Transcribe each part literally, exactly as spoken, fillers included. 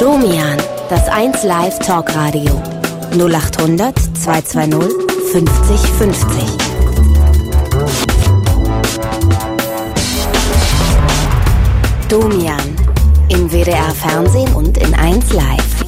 Domian, das eins Live Talkradio. null acht hundert zweihundertzweißig fünfzig fünfzig. Domian, im W D R Fernsehen und in eins Live.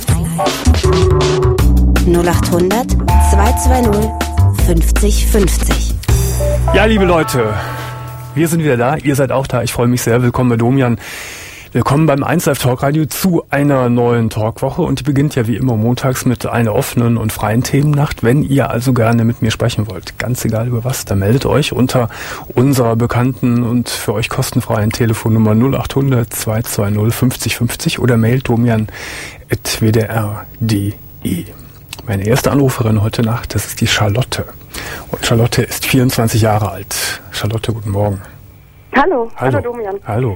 null acht hundert zweihundertzweißig fünfzig fünfzig. Ja, liebe Leute, wir sind wieder da. Ihr seid auch da. Ich freue mich sehr. Willkommen bei Domian. Willkommen beim eins Live Talkradio zu einer neuen Talkwoche, und die beginnt ja wie immer montags mit einer offenen und freien Themennacht. Wenn ihr also gerne mit mir sprechen wollt, ganz egal über was, dann meldet euch unter unserer bekannten und für euch kostenfreien Telefonnummer null acht hundert zweihundertzweißig fünfzig fünfzig oder mailt domian at w d r punkt d e. Meine erste Anruferin heute Nacht, das ist die Charlotte. Und Charlotte ist vierundzwanzig Jahre alt. Charlotte, guten Morgen. Hallo, hallo, hallo Domian. Hallo.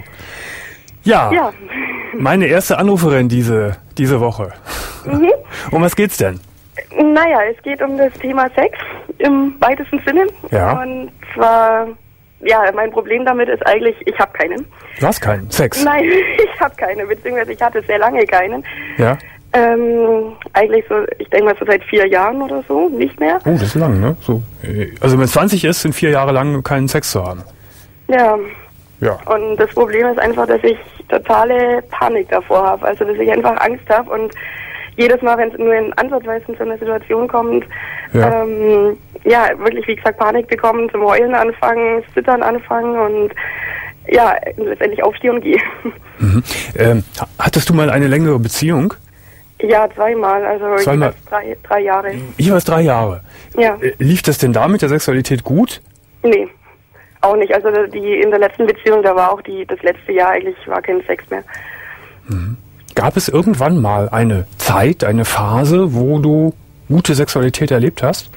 Ja, ja, meine erste Anruferin diese, diese Woche. Mhm. Um was geht's denn? Naja, es geht um das Thema Sex im weitesten Sinne. Ja. Und zwar, ja, mein Problem damit ist eigentlich, ich habe keinen. Du hast keinen Sex? Nein, ich habe keinen, beziehungsweise ich hatte sehr lange keinen. Ja. Ähm, eigentlich so, ich denke mal so seit vier Jahren oder so, nicht mehr. Oh, das ist lang, ne? So, also wenn es zwanzig ist, sind vier Jahre lang keinen Sex zu haben. Ja. Ja. Und das Problem ist einfach, dass ich totale Panik davor habe. Also, dass ich einfach Angst habe und jedes Mal, wenn es nur in ansatzweise zu einer Situation kommt, ja. Ähm, ja, wirklich, wie gesagt, Panik bekommen, zum Heulen anfangen, Zittern anfangen und ja, letztendlich aufstehe und gehe. Mhm. Ähm, hattest du mal eine längere Beziehung? Ja, zweimal, also zweimal. jeweils drei, drei Jahre. Jeweils drei Jahre? Ja. Lief das denn da mit der Sexualität gut? Nee. Auch nicht. Also die in der letzten Beziehung, da war auch die das letzte Jahr eigentlich war kein Sex mehr. Mhm. Gab es irgendwann mal eine Zeit, eine Phase, wo du gute Sexualität erlebt hast?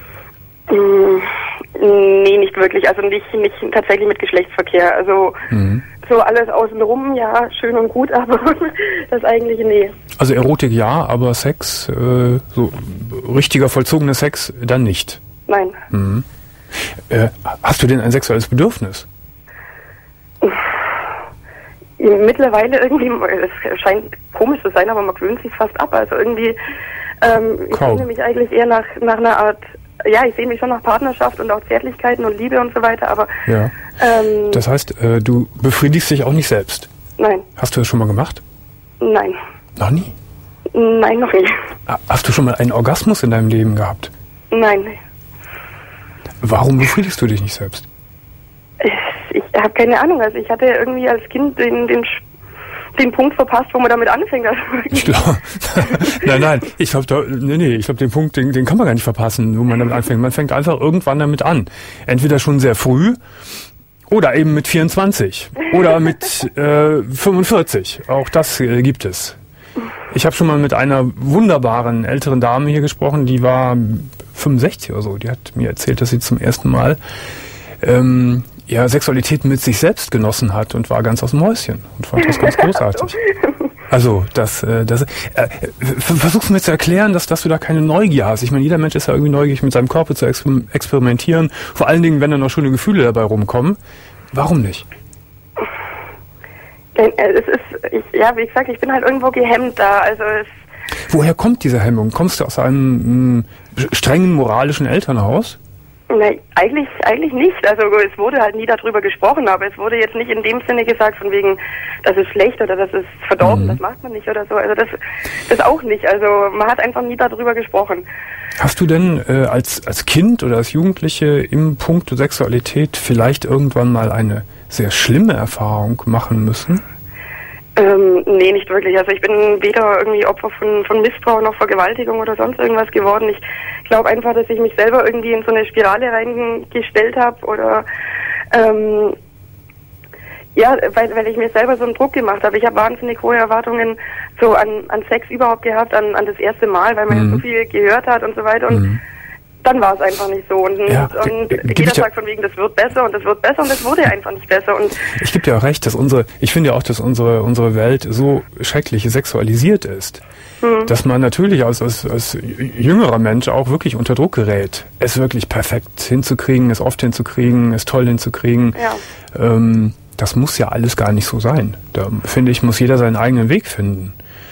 Mm, nee, nicht wirklich. Also nicht nicht tatsächlich mit Geschlechtsverkehr. Also mhm. so alles außenrum, ja, schön und gut, aber das eigentliche nee. Also Erotik ja, aber Sex, äh, so richtiger vollzogener Sex dann nicht? Nein. Mhm. Äh, hast du denn ein sexuelles Bedürfnis? Mittlerweile irgendwie, es scheint komisch zu sein, aber man gewöhnt sich fast ab. Also irgendwie, ähm, ich sehne mich eigentlich eher nach, nach einer Art, ja, ich sehe mich schon nach Partnerschaft und auch Zärtlichkeiten und Liebe und so weiter, aber... Ja. Ähm, das heißt, äh, du befriedigst dich auch nicht selbst? Nein. Hast du das schon mal gemacht? Nein. Noch nie? Nein, noch nie. Hast du schon mal einen Orgasmus in deinem Leben gehabt? Nein. Warum befriedigst du dich nicht selbst? Ich, ich habe keine Ahnung. Also ich hatte irgendwie als Kind den, den, den Punkt verpasst, wo man damit anfängt. Also ich glaube, nein, nein, ich glaube, nee, nee, ich glaube, den Punkt, den, den kann man gar nicht verpassen, wo man damit anfängt. Man fängt einfach irgendwann damit an. Entweder schon sehr früh oder eben mit vierundzwanzig oder mit äh, fünfundvierzig. Auch das äh, gibt es. Ich habe schon mal mit einer wunderbaren älteren Dame hier gesprochen, die war fünfundsechzig oder so. Die hat mir erzählt, dass sie zum ersten Mal ähm, ja, Sexualität mit sich selbst genossen hat und war ganz aus dem Häuschen und fand das ganz großartig. Also, das, äh, das, äh, versuch's mir zu erklären, dass, dass du da keine Neugier hast. Ich meine, jeder Mensch ist ja irgendwie neugierig, mit seinem Körper zu exper- experimentieren. Vor allen Dingen, wenn da noch schöne Gefühle dabei rumkommen. Warum nicht? Denn, äh, es ist, ich, ja, wie gesagt, ich bin halt irgendwo gehemmt da. Also es Woher kommt diese Hemmung? Kommst du aus einem mh, strengen moralischen Elternhaus? Nein, eigentlich, eigentlich nicht. Also es wurde halt nie darüber gesprochen, aber es wurde jetzt nicht in dem Sinne gesagt, von wegen, das ist schlecht oder das ist verdorben, mhm. das macht man nicht oder so. Also das, das auch nicht. Also man hat einfach nie darüber gesprochen. Hast du denn äh, als, als Kind oder als Jugendliche im Punkt Sexualität vielleicht irgendwann mal eine sehr schlimme Erfahrung machen müssen? Ähm, nee, nicht wirklich. Also ich bin weder irgendwie Opfer von, von Missbrauch noch Vergewaltigung oder sonst irgendwas geworden. Ich glaube einfach, dass ich mich selber irgendwie in so eine Spirale reingestellt habe oder ähm, ja, weil, weil ich mir selber so einen Druck gemacht habe. Ich habe wahnsinnig hohe Erwartungen so an, an Sex überhaupt gehabt, an, an das erste Mal, weil man mhm. ja so viel gehört hat und so weiter und mhm. dann war es einfach nicht so. Und, ja, und äh, jeder sagt von wegen, das wird besser und das wird besser und das wurde einfach nicht besser. Und ich gebe dir auch recht, dass unsere, ich finde ja auch, dass unsere unsere Welt so schrecklich sexualisiert ist, hm. dass man natürlich als, als, als jüngerer Mensch auch wirklich unter Druck gerät, es wirklich perfekt hinzukriegen, es oft hinzukriegen, es toll hinzukriegen. Ja. Ähm, das muss ja alles gar nicht so sein. Da, finde ich, muss jeder seinen eigenen Weg finden.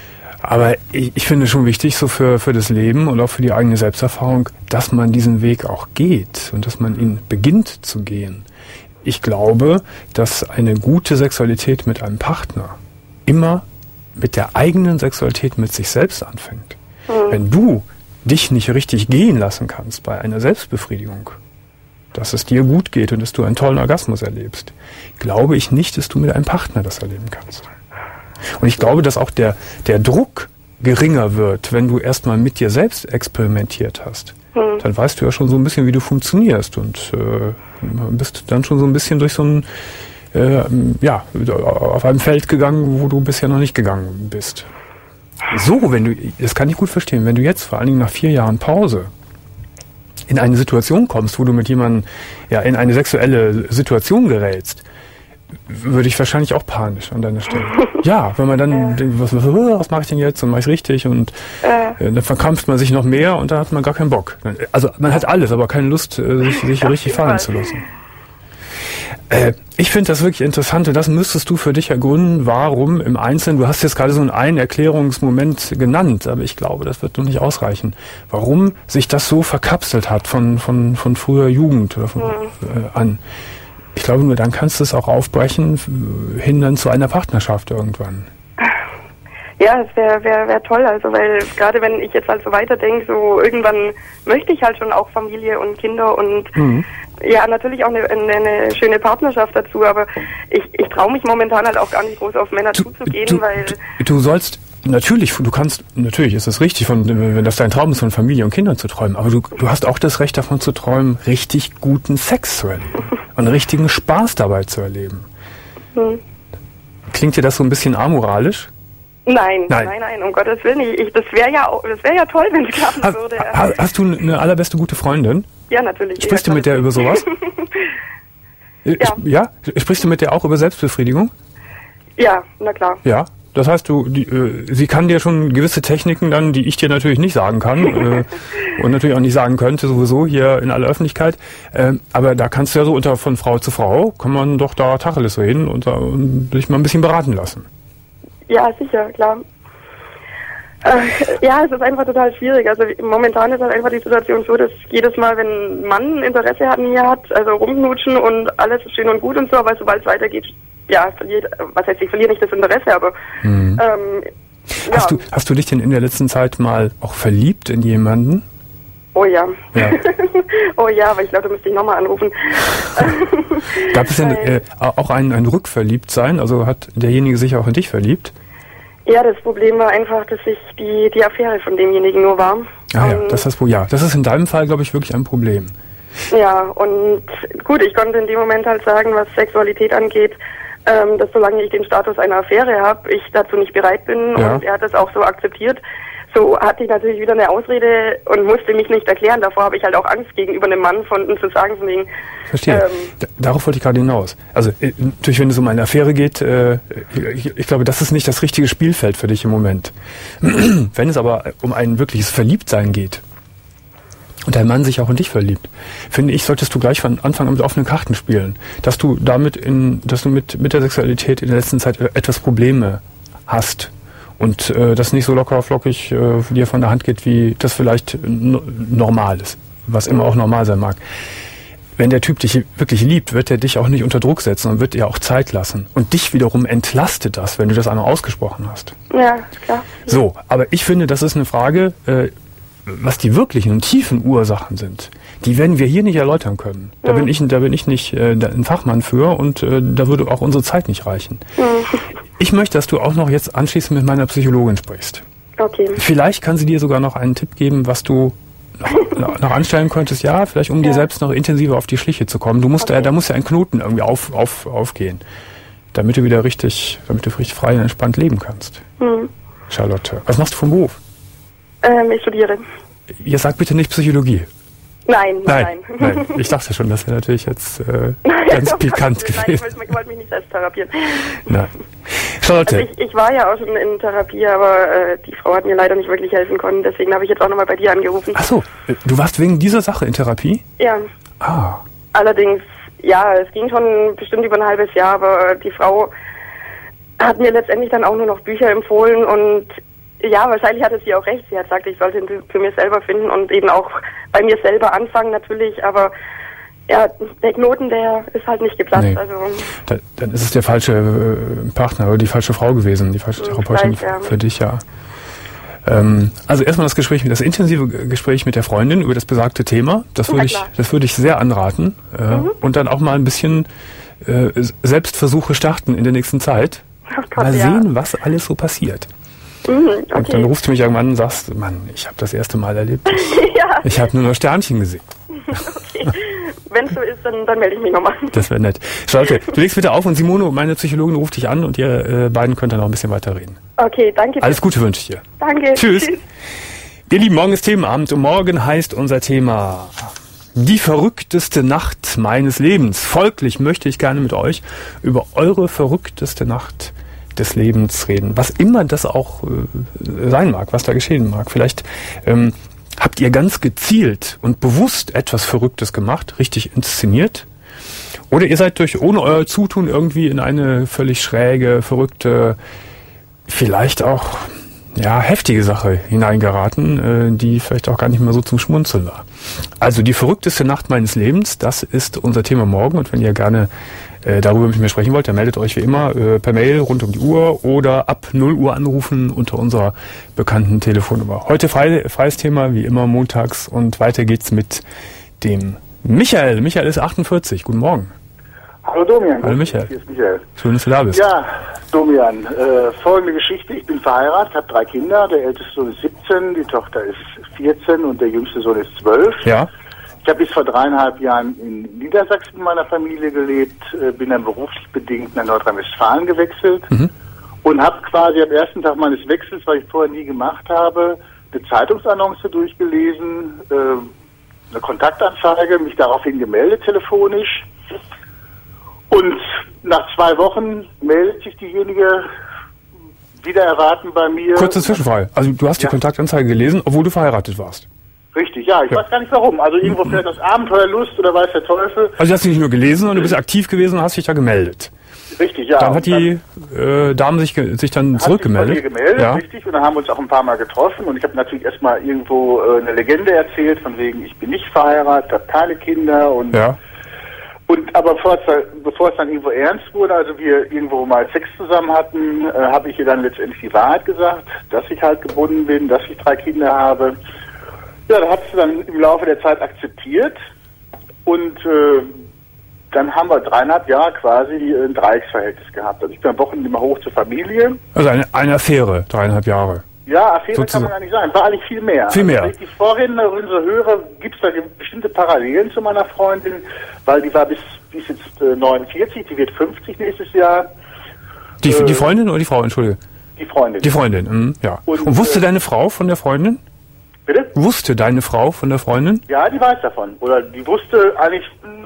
Aber ich, ich finde schon wichtig, so für, für das Leben und auch für die eigene Selbsterfahrung, dass man diesen Weg auch geht und dass man ihn beginnt zu gehen. Ich glaube, dass eine gute Sexualität mit einem Partner immer mit der eigenen Sexualität mit sich selbst anfängt. Mhm. Wenn du dich nicht richtig gehen lassen kannst bei einer Selbstbefriedigung, dass es dir gut geht und dass du einen tollen Orgasmus erlebst, glaube ich nicht, dass du mit einem Partner das erleben kannst. Und ich glaube, dass auch der, der Druck geringer wird, wenn du erstmal mit dir selbst experimentiert hast. Mhm. Dann weißt du ja schon so ein bisschen, wie du funktionierst und äh, bist dann schon so ein bisschen durch so ein, äh, ja, auf einem Feld gegangen, wo du bisher noch nicht gegangen bist. So, wenn du, das kann ich gut verstehen, wenn du jetzt vor allen Dingen nach vier Jahren Pause in eine Situation kommst, wo du mit jemandem ja in eine sexuelle Situation gerätst, würde ich wahrscheinlich auch panisch an deiner Stelle. Ja, wenn man dann ja. denkt, was, was, was mache ich denn jetzt und mache ich richtig und äh. äh, dann verkrampft man sich noch mehr und dann hat man gar keinen Bock. Also man hat alles, aber keine Lust, äh, sich, sich richtig fallen zu lassen. Äh, ich finde das wirklich interessant und das müsstest du für dich ergründen, warum im Einzelnen, du hast jetzt gerade so einen, einen Erklärungsmoment genannt, aber ich glaube, das wird noch nicht ausreichen, warum sich das so verkapselt hat von, von, von früher Jugend oder von, mhm. äh, an. Ich glaube, nur dann kannst du es auch aufbrechen, hin dann zu einer Partnerschaft irgendwann. Ja, das wäre wär, wär toll, also weil gerade wenn ich jetzt halt so weiterdenke, so irgendwann möchte ich halt schon auch Familie und Kinder und mhm. ja, natürlich auch eine, eine, eine schöne Partnerschaft dazu, aber ich, ich traue mich momentan halt auch gar nicht groß auf Männer du, zuzugehen, du, weil... Du, du sollst, natürlich, du kannst, natürlich ist es richtig, von, wenn das dein Traum ist, von Familie und Kindern zu träumen, aber du, du hast auch das Recht davon zu träumen, richtig guten Sex zu erleben und richtigen Spaß dabei zu erleben. Mhm. Klingt dir das so ein bisschen amoralisch? Nein, nein, nein, nein, um Gottes Willen. Ich, das wäre ja, das wäre ja toll, wenn es klappen hast, würde. Hast, hast du eine allerbeste gute Freundin? Ja, natürlich. Sprichst ja, du mit der über sowas? ja. ja. Sprichst du mit der auch über Selbstbefriedigung? Ja, na klar. Ja. Das heißt, du, die, äh, sie kann dir schon gewisse Techniken dann, die ich dir natürlich nicht sagen kann äh, und natürlich auch nicht sagen könnte, sowieso hier in aller Öffentlichkeit. Äh, aber da kannst du ja so unter von Frau zu Frau, kann man doch da Tacheles reden und, und sich mal ein bisschen beraten lassen. Ja, sicher, klar. Äh, ja, es ist einfach total schwierig. Also momentan ist halt einfach die Situation so, dass jedes Mal, wenn ein Mann Interesse an mir hat, also rumknutschen und alles ist schön und gut und so, aber sobald es weitergeht, ja, verliert, was heißt, ich verliere nicht das Interesse, aber mhm. ähm, ja. Hast du, hast du dich denn in der letzten Zeit mal auch verliebt in jemanden? Oh ja. ja. oh ja, aber ich glaube, da müsste ich nochmal anrufen. Gab es denn äh, auch ein, ein Rückverliebtsein? Also hat derjenige sich auch in dich verliebt? Ja, das Problem war einfach, dass ich die, die Affäre von demjenigen nur war. Ah ja, das ist, ja, das ist in deinem Fall, glaube ich, wirklich ein Problem. Ja, und gut, ich konnte in dem Moment halt sagen, was Sexualität angeht, ähm, dass solange ich den Status einer Affäre habe, ich dazu nicht bereit bin ja. und er hat das auch so akzeptiert. So hatte ich natürlich wieder eine Ausrede und musste mich nicht erklären. Davor habe ich halt auch Angst gegenüber einem Mann von zu sagen, von wegen... Verstehe. Ähm, Darauf wollte ich gerade hinaus. Also äh, natürlich, wenn es um eine Affäre geht, äh, ich, ich glaube, das ist nicht das richtige Spielfeld für dich im Moment. Wenn es aber um ein wirkliches Verliebtsein geht und dein Mann sich auch in dich verliebt, finde ich, solltest du gleich von Anfang an mit offenen Karten spielen. Dass du damit in, dass du mit, mit der Sexualität in der letzten Zeit etwas Probleme hast. Und äh, das nicht so locker flockig äh, dir von der Hand geht, wie das vielleicht n- normal ist, was immer auch normal sein mag. Wenn der Typ dich wirklich liebt, wird er dich auch nicht unter Druck setzen und wird dir auch Zeit lassen. Und dich wiederum entlastet das, wenn du das einmal ausgesprochen hast. Ja, klar. So, aber ich finde, das ist eine Frage, äh, was die wirklichen und tiefen Ursachen sind. Die werden wir hier nicht erläutern können. Da mhm. bin ich, da bin ich nicht äh, ein Fachmann für und äh, da würde auch unsere Zeit nicht reichen. Mhm. Ich möchte, dass du auch noch jetzt anschließend mit meiner Psychologin sprichst. Okay. Vielleicht kann sie dir sogar noch einen Tipp geben, was du noch, noch anstellen könntest, ja, vielleicht um ja. dir selbst noch intensiver auf die Schliche zu kommen. Du musst okay. da, da muss ja ein Knoten irgendwie auf, auf, aufgehen, damit du wieder richtig, damit du richtig frei und entspannt leben kannst. Mhm. Charlotte, was machst du vom Beruf? Ähm, ich studiere. Ihr sagt bitte nicht Psychologie. Nein, nein, nein. nein. Ich dachte schon, das wäre natürlich jetzt äh, ganz pikant gewesen. Nein, ich wollte, ich wollte mich nicht selbst therapieren. Nein. Charlotte. Also ich, ich war ja auch schon in Therapie, aber äh, die Frau hat mir leider nicht wirklich helfen können. Deswegen habe ich jetzt auch nochmal bei dir angerufen. Ach so, du warst wegen dieser Sache in Therapie? Ja. Ah. Allerdings, ja, es ging schon bestimmt über ein halbes Jahr, aber die Frau hat mir letztendlich dann auch nur noch Bücher empfohlen und Ja, wahrscheinlich hatte sie auch recht. Sie hat gesagt, ich sollte ihn für mich selber finden und eben auch bei mir selber anfangen natürlich, aber ja, der Knoten, der ist halt nicht geplatzt. Nee. Also, da, dann ist es der falsche äh, Partner oder die falsche Frau gewesen, die falsche Therapeutin ja. für dich, ja. Ähm, also erstmal das Gespräch, das intensive Gespräch mit der Freundin über das besagte Thema, das würde ich, das würde ich sehr anraten. Äh, mhm. Und dann auch mal ein bisschen äh, Selbstversuche starten in der nächsten Zeit. Oh Gott, mal sehen, ja. was alles so passiert. Mhm, okay. Und dann rufst du mich irgendwann und sagst, Mann, ich habe das erste Mal erlebt. ja. Ich habe nur noch Sternchen gesehen. Okay. Wenn es so ist, dann, dann melde ich mich nochmal. Das wäre nett. Charlotte, du legst bitte auf und Simone, meine Psychologin, ruft dich an und ihr äh, beiden könnt dann noch ein bisschen weiter reden. Okay, danke. Alles Gute wünsche ich dir. Danke. Tschüss. Tschüss. Ihr Lieben, morgen ist Themenabend und morgen heißt unser Thema die verrückteste Nacht meines Lebens. Folglich möchte ich gerne mit euch über eure verrückteste Nacht des Lebens reden. Was immer das auch äh, sein mag, was da geschehen mag. Vielleicht ähm, habt ihr ganz gezielt und bewusst etwas Verrücktes gemacht, richtig inszeniert? Oder ihr seid durch ohne euer Zutun irgendwie in eine völlig schräge, verrückte, vielleicht auch ja heftige Sache hineingeraten, äh, die vielleicht auch gar nicht mehr so zum Schmunzeln war. Also die verrückteste Nacht meines Lebens, das ist unser Thema morgen. Und wenn ihr gerne äh, darüber mit mir sprechen wollt, dann meldet euch wie immer äh, per Mail rund um die Uhr oder ab null Uhr anrufen unter unserer bekannten Telefonnummer. Heute frei, freies Thema, wie immer montags. Und weiter geht's mit dem Michael. Michael ist achtundvierzig. Guten Morgen. Hallo Domian. Hallo Michael. Hier ist Michael. Schön, dass du da bist. Ja, Domian, äh, folgende Geschichte. Ich bin verheiratet, habe drei Kinder. Der älteste Sohn ist siebzehn, die Tochter ist vierzehn und der jüngste Sohn ist zwölf. Ja. Ich habe bis vor dreieinhalb Jahren in Niedersachsen mit meiner Familie gelebt, äh, bin dann beruflich bedingt nach Nordrhein-Westfalen gewechselt mhm. und habe quasi am ersten Tag meines Wechsels, was ich vorher nie gemacht habe, eine Zeitungsannonce durchgelesen, äh, eine Kontaktanzeige, mich daraufhin gemeldet telefonisch. Und nach zwei Wochen meldet sich diejenige wieder erwarten bei mir. Kurze Zwischenfrage. Also du hast die ja. Kontaktanzeige gelesen, obwohl du verheiratet warst. Richtig, ja. Ich ja. weiß gar nicht warum. Also irgendwo vielleicht aus Abenteuerlust oder weiß der Teufel. Also du hast nicht nur gelesen, sondern du bist aktiv gewesen und hast dich da gemeldet. Richtig, ja. Dann hat die äh, Dame sich, sich dann zurückgemeldet. Hat sich bei mir gemeldet, ja. richtig. Und dann haben wir uns auch ein paar Mal getroffen. Und ich habe natürlich erstmal irgendwo äh, eine Legende erzählt, von wegen, ich bin nicht verheiratet, habe keine Kinder und... Ja. Und aber bevor es, bevor es dann irgendwo ernst wurde, also wir irgendwo mal Sex zusammen hatten, äh, habe ich ihr dann letztendlich die Wahrheit gesagt, dass ich halt gebunden bin, dass ich drei Kinder habe. Ja, da hat sie dann im Laufe der Zeit akzeptiert und äh, dann haben wir dreieinhalb Jahre quasi ein Dreiecksverhältnis gehabt. Also ich bin am Wochenende immer hoch zur Familie. Also eine, eine Affäre, dreieinhalb Jahre. Ja, Affäre sozusagen. Kann man gar nicht sagen. War eigentlich viel mehr. Viel mehr. Also, wenn ich die Vorredner so höre, gibt es da bestimmte Parallelen zu meiner Freundin, weil die war bis, die ist jetzt äh, neunundvierzig, die wird fünfzig nächstes Jahr. Die, äh, die Freundin oder die Frau, entschuldige? Die Freundin. Die Freundin, mh, ja. Und, Und wusste äh, deine Frau von der Freundin? Bitte? Wusste deine Frau von der Freundin? Ja, die weiß davon. Oder die wusste eigentlich,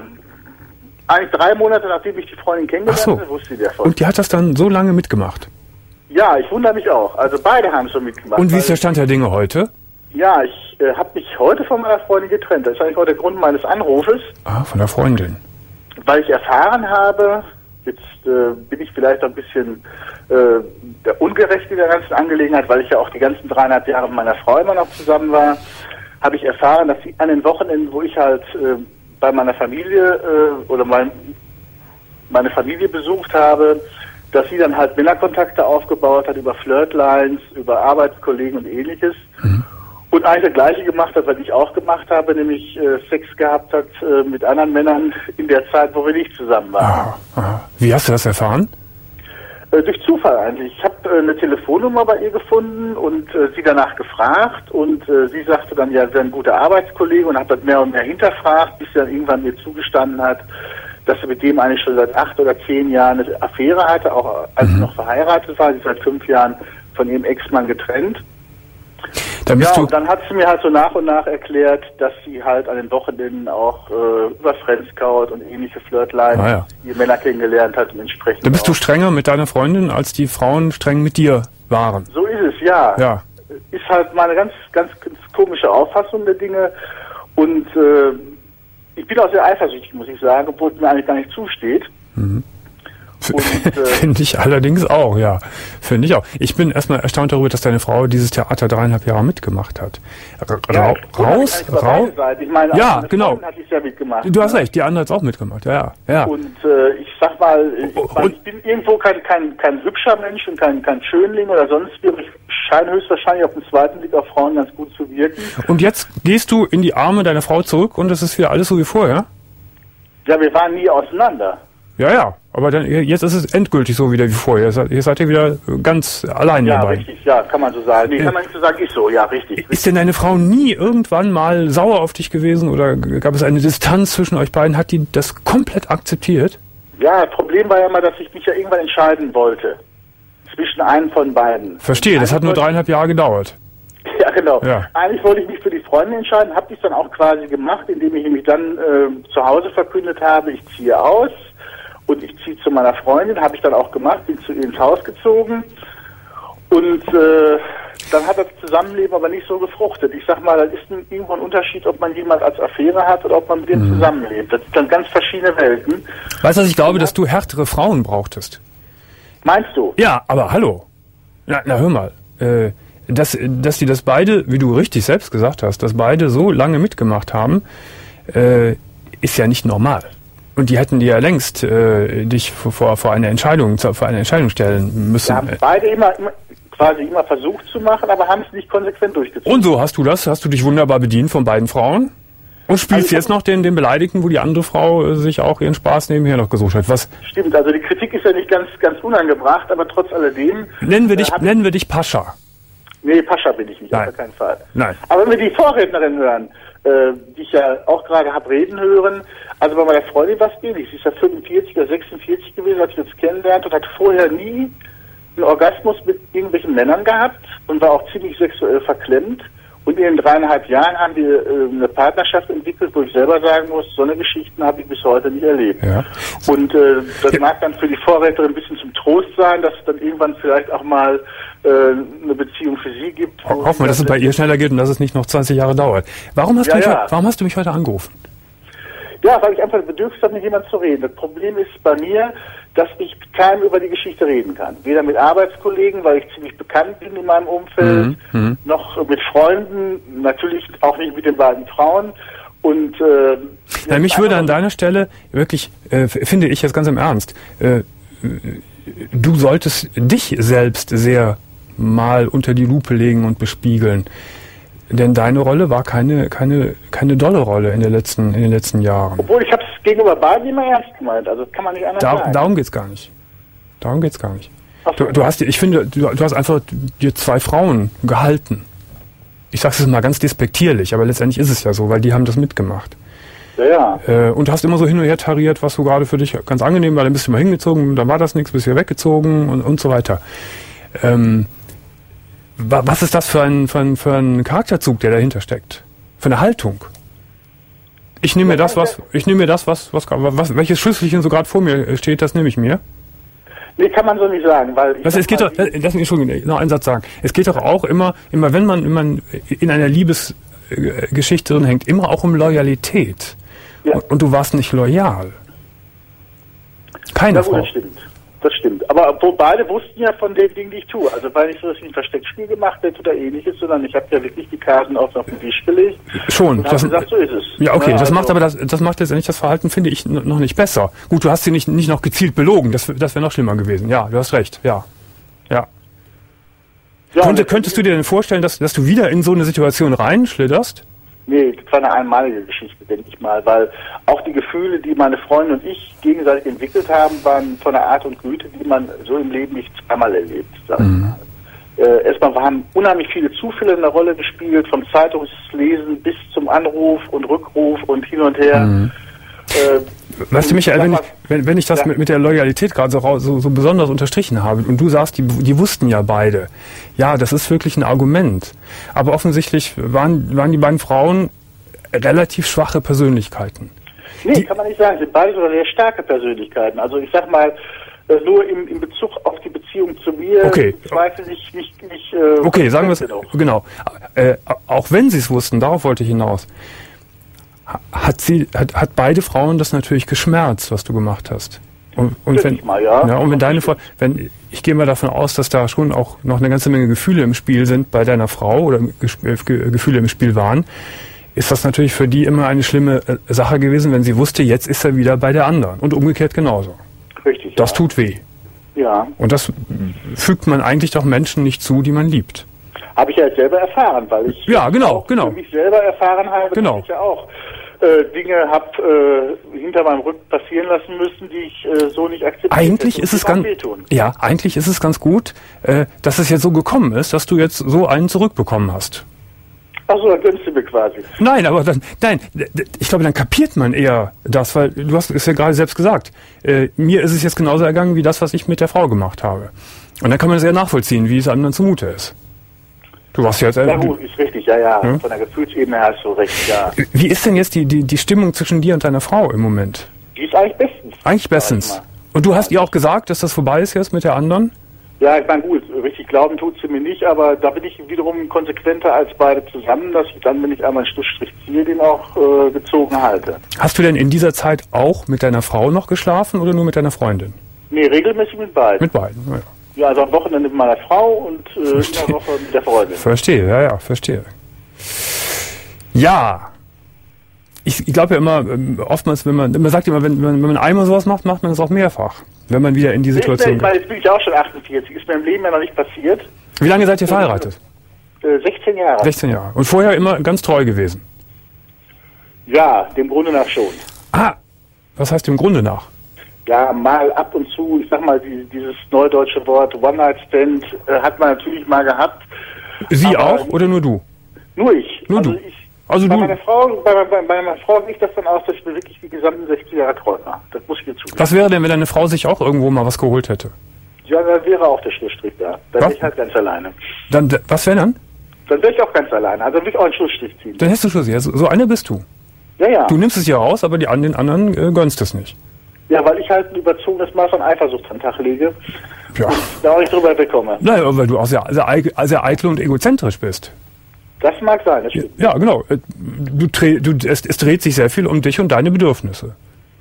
mh, eigentlich drei Monate, nachdem ich die Freundin kennengelernt habe, so. wusste sie davon. Und die hat das dann so lange mitgemacht? Ja, ich wundere mich auch. Also beide haben schon mitgemacht. Und wie ist der Stand der Dinge heute? Ja, ich äh, habe mich heute von meiner Freundin getrennt. Das ist eigentlich auch der Grund meines Anrufes. Ah, von der Freundin. Weil ich erfahren habe, jetzt äh, bin ich vielleicht ein bisschen äh, der ungerecht in der ganzen Angelegenheit, weil ich ja auch die ganzen dreieinhalb Jahre mit meiner Frau immer noch zusammen war, habe ich erfahren, dass sie an den Wochenenden, wo ich halt äh, bei meiner Familie äh, oder mein, meine Familie besucht habe, dass sie dann halt Männerkontakte aufgebaut hat über Flirtlines, über Arbeitskollegen und ähnliches. Mhm. Und eigentlich das Gleiche gemacht hat, was ich auch gemacht habe, nämlich äh, Sex gehabt hat äh, mit anderen Männern in der Zeit, wo wir nicht zusammen waren. Ah, ah. Wie hast du das erfahren? Äh, durch Zufall eigentlich. Ich habe äh, eine Telefonnummer bei ihr gefunden und äh, sie danach gefragt und äh, sie sagte dann, ja, sie wäre ein guter Arbeitskollege und hat das mehr und mehr hinterfragt, bis sie dann irgendwann mir zugestanden hat, dass sie mit dem eigentlich schon seit acht oder zehn Jahren eine Affäre hatte, auch als mhm. sie noch verheiratet war. Sie ist seit fünf Jahren von ihrem Ex-Mann getrennt. Dann bist ja, du und dann hat sie mir halt so nach und nach erklärt, dass sie halt an den Wochenenden auch äh, über Friendscout und ähnliche Flirtlines ah, ja. die Männer kennengelernt hat und entsprechend. Da bist auch. du strenger mit deiner Freundin, als die Frauen streng mit dir waren. So ist es, ja. Ja. Ist halt meine ganz, ganz, ganz komische Auffassung der Dinge und äh, ich bin auch sehr eifersüchtig, muss ich sagen, obwohl es mir eigentlich gar nicht zusteht. Mhm. Und, äh, finde ich allerdings auch, ja. Finde ich auch. Ich bin erstmal erstaunt darüber, dass deine Frau dieses Theater dreieinhalb Jahre mitgemacht hat. Ra ja, raus, raus. Ich meine, ja, genau. Hat ja mitgemacht, du hast ne? recht, die andere hat es auch mitgemacht, ja, ja. Und äh, ich sag mal, ich, und, mein, ich bin irgendwo kein, kein, kein hübscher Mensch und kein, kein Schönling oder sonst wie, aber ich scheine höchstwahrscheinlich auf den zweiten Blick auf Frauen ganz gut zu wirken. Und jetzt gehst du in die Arme deiner Frau zurück und es ist wieder alles so wie vorher? Ja, wir waren nie auseinander. Ja, ja, aber dann jetzt ist es endgültig so wieder wie vorher. Jetzt seid ihr wieder ganz allein ja, dabei. Ja, richtig, ja, kann man so sagen. Nee, ja. kann man nicht so sagen, ist so, ja, richtig. Ist richtig. Denn deine Frau nie irgendwann mal sauer auf dich gewesen oder gab es eine Distanz zwischen euch beiden? Hat die das komplett akzeptiert? Ja, das Problem war ja mal, dass ich mich ja irgendwann entscheiden wollte. Zwischen einem von beiden. Verstehe, das hat nur dreieinhalb Jahre gedauert. Ja, genau. Ja. Eigentlich wollte ich mich für die Freundin entscheiden, habe dies dann auch quasi gemacht, indem ich mich dann äh, zu Hause verkündet habe, ich ziehe aus. Und ich ziehe zu meiner Freundin, habe ich dann auch gemacht, bin zu ihr ins Haus gezogen. Und äh, dann hat das Zusammenleben aber nicht so gefruchtet. Ich sag mal, das ist ein, irgendwo ein Unterschied, ob man jemand als Affäre hat oder ob man mit dem mhm. zusammenlebt. Das sind dann ganz verschiedene Welten. Weißt du, ich glaube, dass du härtere Frauen brauchtest. Meinst du? Ja, aber hallo. Na, na hör mal. Äh, dass, dass die das beide, wie du richtig selbst gesagt hast, dass beide so lange mitgemacht haben, äh, ist ja nicht normal. Und die hätten dir ja längst äh, dich vor, vor eine Entscheidung vor eine Entscheidung stellen müssen. Wir haben beide immer, immer quasi immer versucht zu machen, aber haben es nicht konsequent durchgezogen. Und so hast du das, hast du dich wunderbar bedient von beiden Frauen und spielst also jetzt noch den, den Beleidigten, wo die andere Frau äh, sich auch ihren Spaß nebenher noch gesucht hat. Was? Stimmt, also die Kritik ist ja nicht ganz ganz unangebracht, aber trotz alledem... Nennen wir dich, äh, nennen wir dich Pascha. Nee, Pascha bin ich nicht, Nein. auf keinen Fall. Nein. Aber wenn wir die Vorrednerin hören, äh, die ich ja auch gerade habe reden hören, also bei meiner Freundin war es ähnlich. Sie ist ja fünfundvierzig oder sechsundvierzig gewesen, als ich uns kennenlernte und hat vorher nie einen Orgasmus mit irgendwelchen Männern gehabt und war auch ziemlich sexuell verklemmt. Und in den dreieinhalb Jahren haben wir äh, eine Partnerschaft entwickelt, wo ich selber sagen muss, so eine Geschichten habe ich bis heute nicht erlebt. Ja. Und äh, das ja. mag dann für die Vorräterin ein bisschen zum Trost sein, dass es dann irgendwann vielleicht auch mal äh, eine Beziehung für sie gibt. Hoffen wir, dass es bei ihr schneller geht und dass es nicht noch zwanzig Jahre dauert. Warum hast, ja, du, mich, ja. warum hast du mich heute angerufen? Ja, weil ich einfach das Bedürfnis habe, mit jemandem zu reden. Das Problem ist bei mir, dass ich mit keinem über die Geschichte reden kann. Weder mit Arbeitskollegen, weil ich ziemlich bekannt bin in meinem Umfeld, mhm. noch mit Freunden, natürlich auch nicht mit den beiden Frauen. Und äh, ja, mich würde an deiner Stelle wirklich, äh, finde ich jetzt ganz im Ernst, äh, du solltest dich selbst sehr mal unter die Lupe legen und bespiegeln. Denn deine Rolle war keine keine keine dolle Rolle in, der letzten, in den letzten Jahren. Obwohl, ich habe es gegenüber beiden immer ernst gemeint. Also das kann man nicht anders da, sagen. Darum geht's gar nicht. Darum geht's gar nicht. Du, du hast, ich finde, du, du hast einfach dir zwei Frauen gehalten. Ich sage es mal ganz despektierlich, aber letztendlich ist es ja so, weil die haben das mitgemacht. Ja, ja. Äh, und du hast immer so hin und her tariert, was so gerade für dich ganz angenehm war. Dann bist du mal hingezogen, dann war das nichts, bist du weggezogen und, und so weiter. Ähm, Was ist das für ein, für ein, für ein Charakterzug, der dahinter steckt? Für eine Haltung? Ich nehme mir das, was, ich nehme mir das, was, was, was welches Schüsselchen so gerade vor mir steht, das nehme ich mir. Nee, kann man so nicht sagen, weil ich das, es geht doch, lass mich schon noch einen Satz sagen. Es geht doch auch immer, immer wenn man, wenn man in einer Liebesgeschichte drin hängt, immer auch um Loyalität. Ja. Und, und du warst nicht loyal. Keine ja, gut, Frau. Das stimmt. Das stimmt. Aber wo beide wussten ja von den Dingen, die ich tue. Also weil ich so, dass ich ein Versteckspiel gemacht hätte oder ähnliches, sondern ich habe ja wirklich die Karten auf den Tisch gelegt. Schon. Und das gesagt, so ist es. Ja, okay. Ja, das also macht aber das, das macht jetzt nicht das Verhalten, finde ich, noch nicht besser. Gut, du hast sie nicht, nicht noch gezielt belogen. Das, das wäre noch schlimmer gewesen. Ja, du hast recht. Ja. Ja. ja Könnte, könntest du dir denn vorstellen, dass, dass du wieder in so eine Situation reinschlitterst? Nee, das war eine einmalige Geschichte, denke ich mal, weil auch die Gefühle, die meine Freundin und ich gegenseitig entwickelt haben, waren von einer Art und Güte, die man so im Leben nicht zweimal erlebt, sag ich mal. Äh, erstmal haben unheimlich viele Zufälle eine Rolle gespielt, vom Zeitungslesen bis zum Anruf und Rückruf und hin und her. Mhm. Äh, Weißt du, Michael, wenn ich, wenn, wenn ich das ja. mit, mit der Loyalität gerade so, so, so besonders unterstrichen habe und du sagst, die, die wussten ja beide, ja, das ist wirklich ein Argument. Aber offensichtlich waren, waren die beiden Frauen relativ schwache Persönlichkeiten. Nee, die, kann man nicht sagen. Sind beide sogar sehr starke Persönlichkeiten. Also ich sag mal, nur im, in Bezug auf die Beziehung zu mir, okay. zweifel ich nicht... nicht äh, okay, sagen wir es, genau. Äh, auch wenn sie es wussten, darauf wollte ich hinaus. Hat sie, hat, hat beide Frauen das natürlich geschmerzt, was du gemacht hast? Und, und wenn, mal, ja. ja, und wenn deine Frau, wenn, ich gehe mal davon aus, dass da schon auch noch eine ganze Menge Gefühle im Spiel sind bei deiner Frau oder Gefühle im Spiel waren, ist das natürlich für die immer eine schlimme Sache gewesen, wenn sie wusste, jetzt ist er wieder bei der anderen. Und umgekehrt genauso. Richtig. Das ja. tut weh. Ja. Und das fügt man eigentlich doch Menschen nicht zu, die man liebt. Habe ich ja jetzt selber erfahren, weil ich ja, genau, auch genau. für mich selber erfahren habe, genau. dass ich ja auch äh, Dinge habe äh, hinter meinem Rücken passieren lassen müssen, die ich äh, so nicht akzeptiere. Eigentlich ist es ganz, ja, eigentlich ist es ganz gut, äh, dass es jetzt so gekommen ist, dass du jetzt so einen zurückbekommen hast. Ach so, dann gönnst du mir quasi. Nein, aber dann, nein, ich glaube, dann kapiert man eher das, weil du hast es ja gerade selbst gesagt. Äh, mir ist es jetzt genauso ergangen wie das, was ich mit der Frau gemacht habe. Und dann kann man sehr nachvollziehen, wie es anderen zumute ist. Du warst ja jetzt... Äh, ja gut, ist richtig, ja, ja. Hm? Von der Gefühlsebene her hast du recht, ja. Wie ist denn jetzt die, die, die Stimmung zwischen dir und deiner Frau im Moment? Die ist eigentlich bestens. Eigentlich bestens. Und du hast ihr auch gesagt, dass das vorbei ist jetzt mit der anderen? Ja, ich meine, gut, richtig glauben tut sie mir nicht, aber da bin ich wiederum konsequenter als beide zusammen, dass ich dann, wenn ich einmal einen Schlussstrich ziehe, den auch äh, gezogen halte. Hast du denn in dieser Zeit auch mit deiner Frau noch geschlafen oder nur mit deiner Freundin? Nee, regelmäßig mit beiden. Mit beiden, ja. Ja, also am Wochenende mit meiner Frau und äh, in der Woche mit der Freundin. Verstehe, ja, ja, verstehe. Ja. Ich, ich glaube ja immer, oftmals, wenn man, man sagt immer, wenn, wenn man einmal sowas macht, macht man es auch mehrfach. Wenn man wieder in die Situation kommt. Jetzt bin ich auch schon achtundvierzig, ist mir im Leben ja noch nicht passiert. Wie lange seid ihr verheiratet? Äh, sechzehn Jahre. sechzehn Jahre. Und vorher immer ganz treu gewesen? Ja, dem Grunde nach schon. Ah, was heißt dem Grunde nach? Ja, mal ab und zu, ich sag mal, die, dieses neudeutsche Wort One-Night-Stand äh, hat man natürlich mal gehabt. Sie auch oder nur du? Nur ich. Nur also du? Ich, also bei du? Meiner Frau, bei, bei, bei meiner Frau gehe ich davon aus, dass ich mir wirklich die gesamten sechzehn Jahre treu war. Das muss ich dir zugeben. Was wäre denn, wenn deine Frau sich auch irgendwo mal was geholt hätte? Ja, dann wäre auch der Schlussstrich da. Dann wäre ich halt ganz alleine. Dann, was wäre dann? Dann wäre ich auch ganz alleine. Also würde ich auch einen Schlussstrich ziehen. Dann hättest du Schluss. Ja, so, so eine bist du. Ja, ja. Du nimmst es ja raus, aber die, an den anderen äh, gönnst es nicht. Ja, weil ich halt ein überzogenes Maß an Eifersucht an den Tag lege. Ja. Und da auch nicht drüber wegkomme. Nein, aber weil du auch sehr, sehr, sehr eitel und egozentrisch bist. Das mag sein, das stimmt. Ja, genau. Du, du, es, es dreht sich sehr viel um dich und deine Bedürfnisse.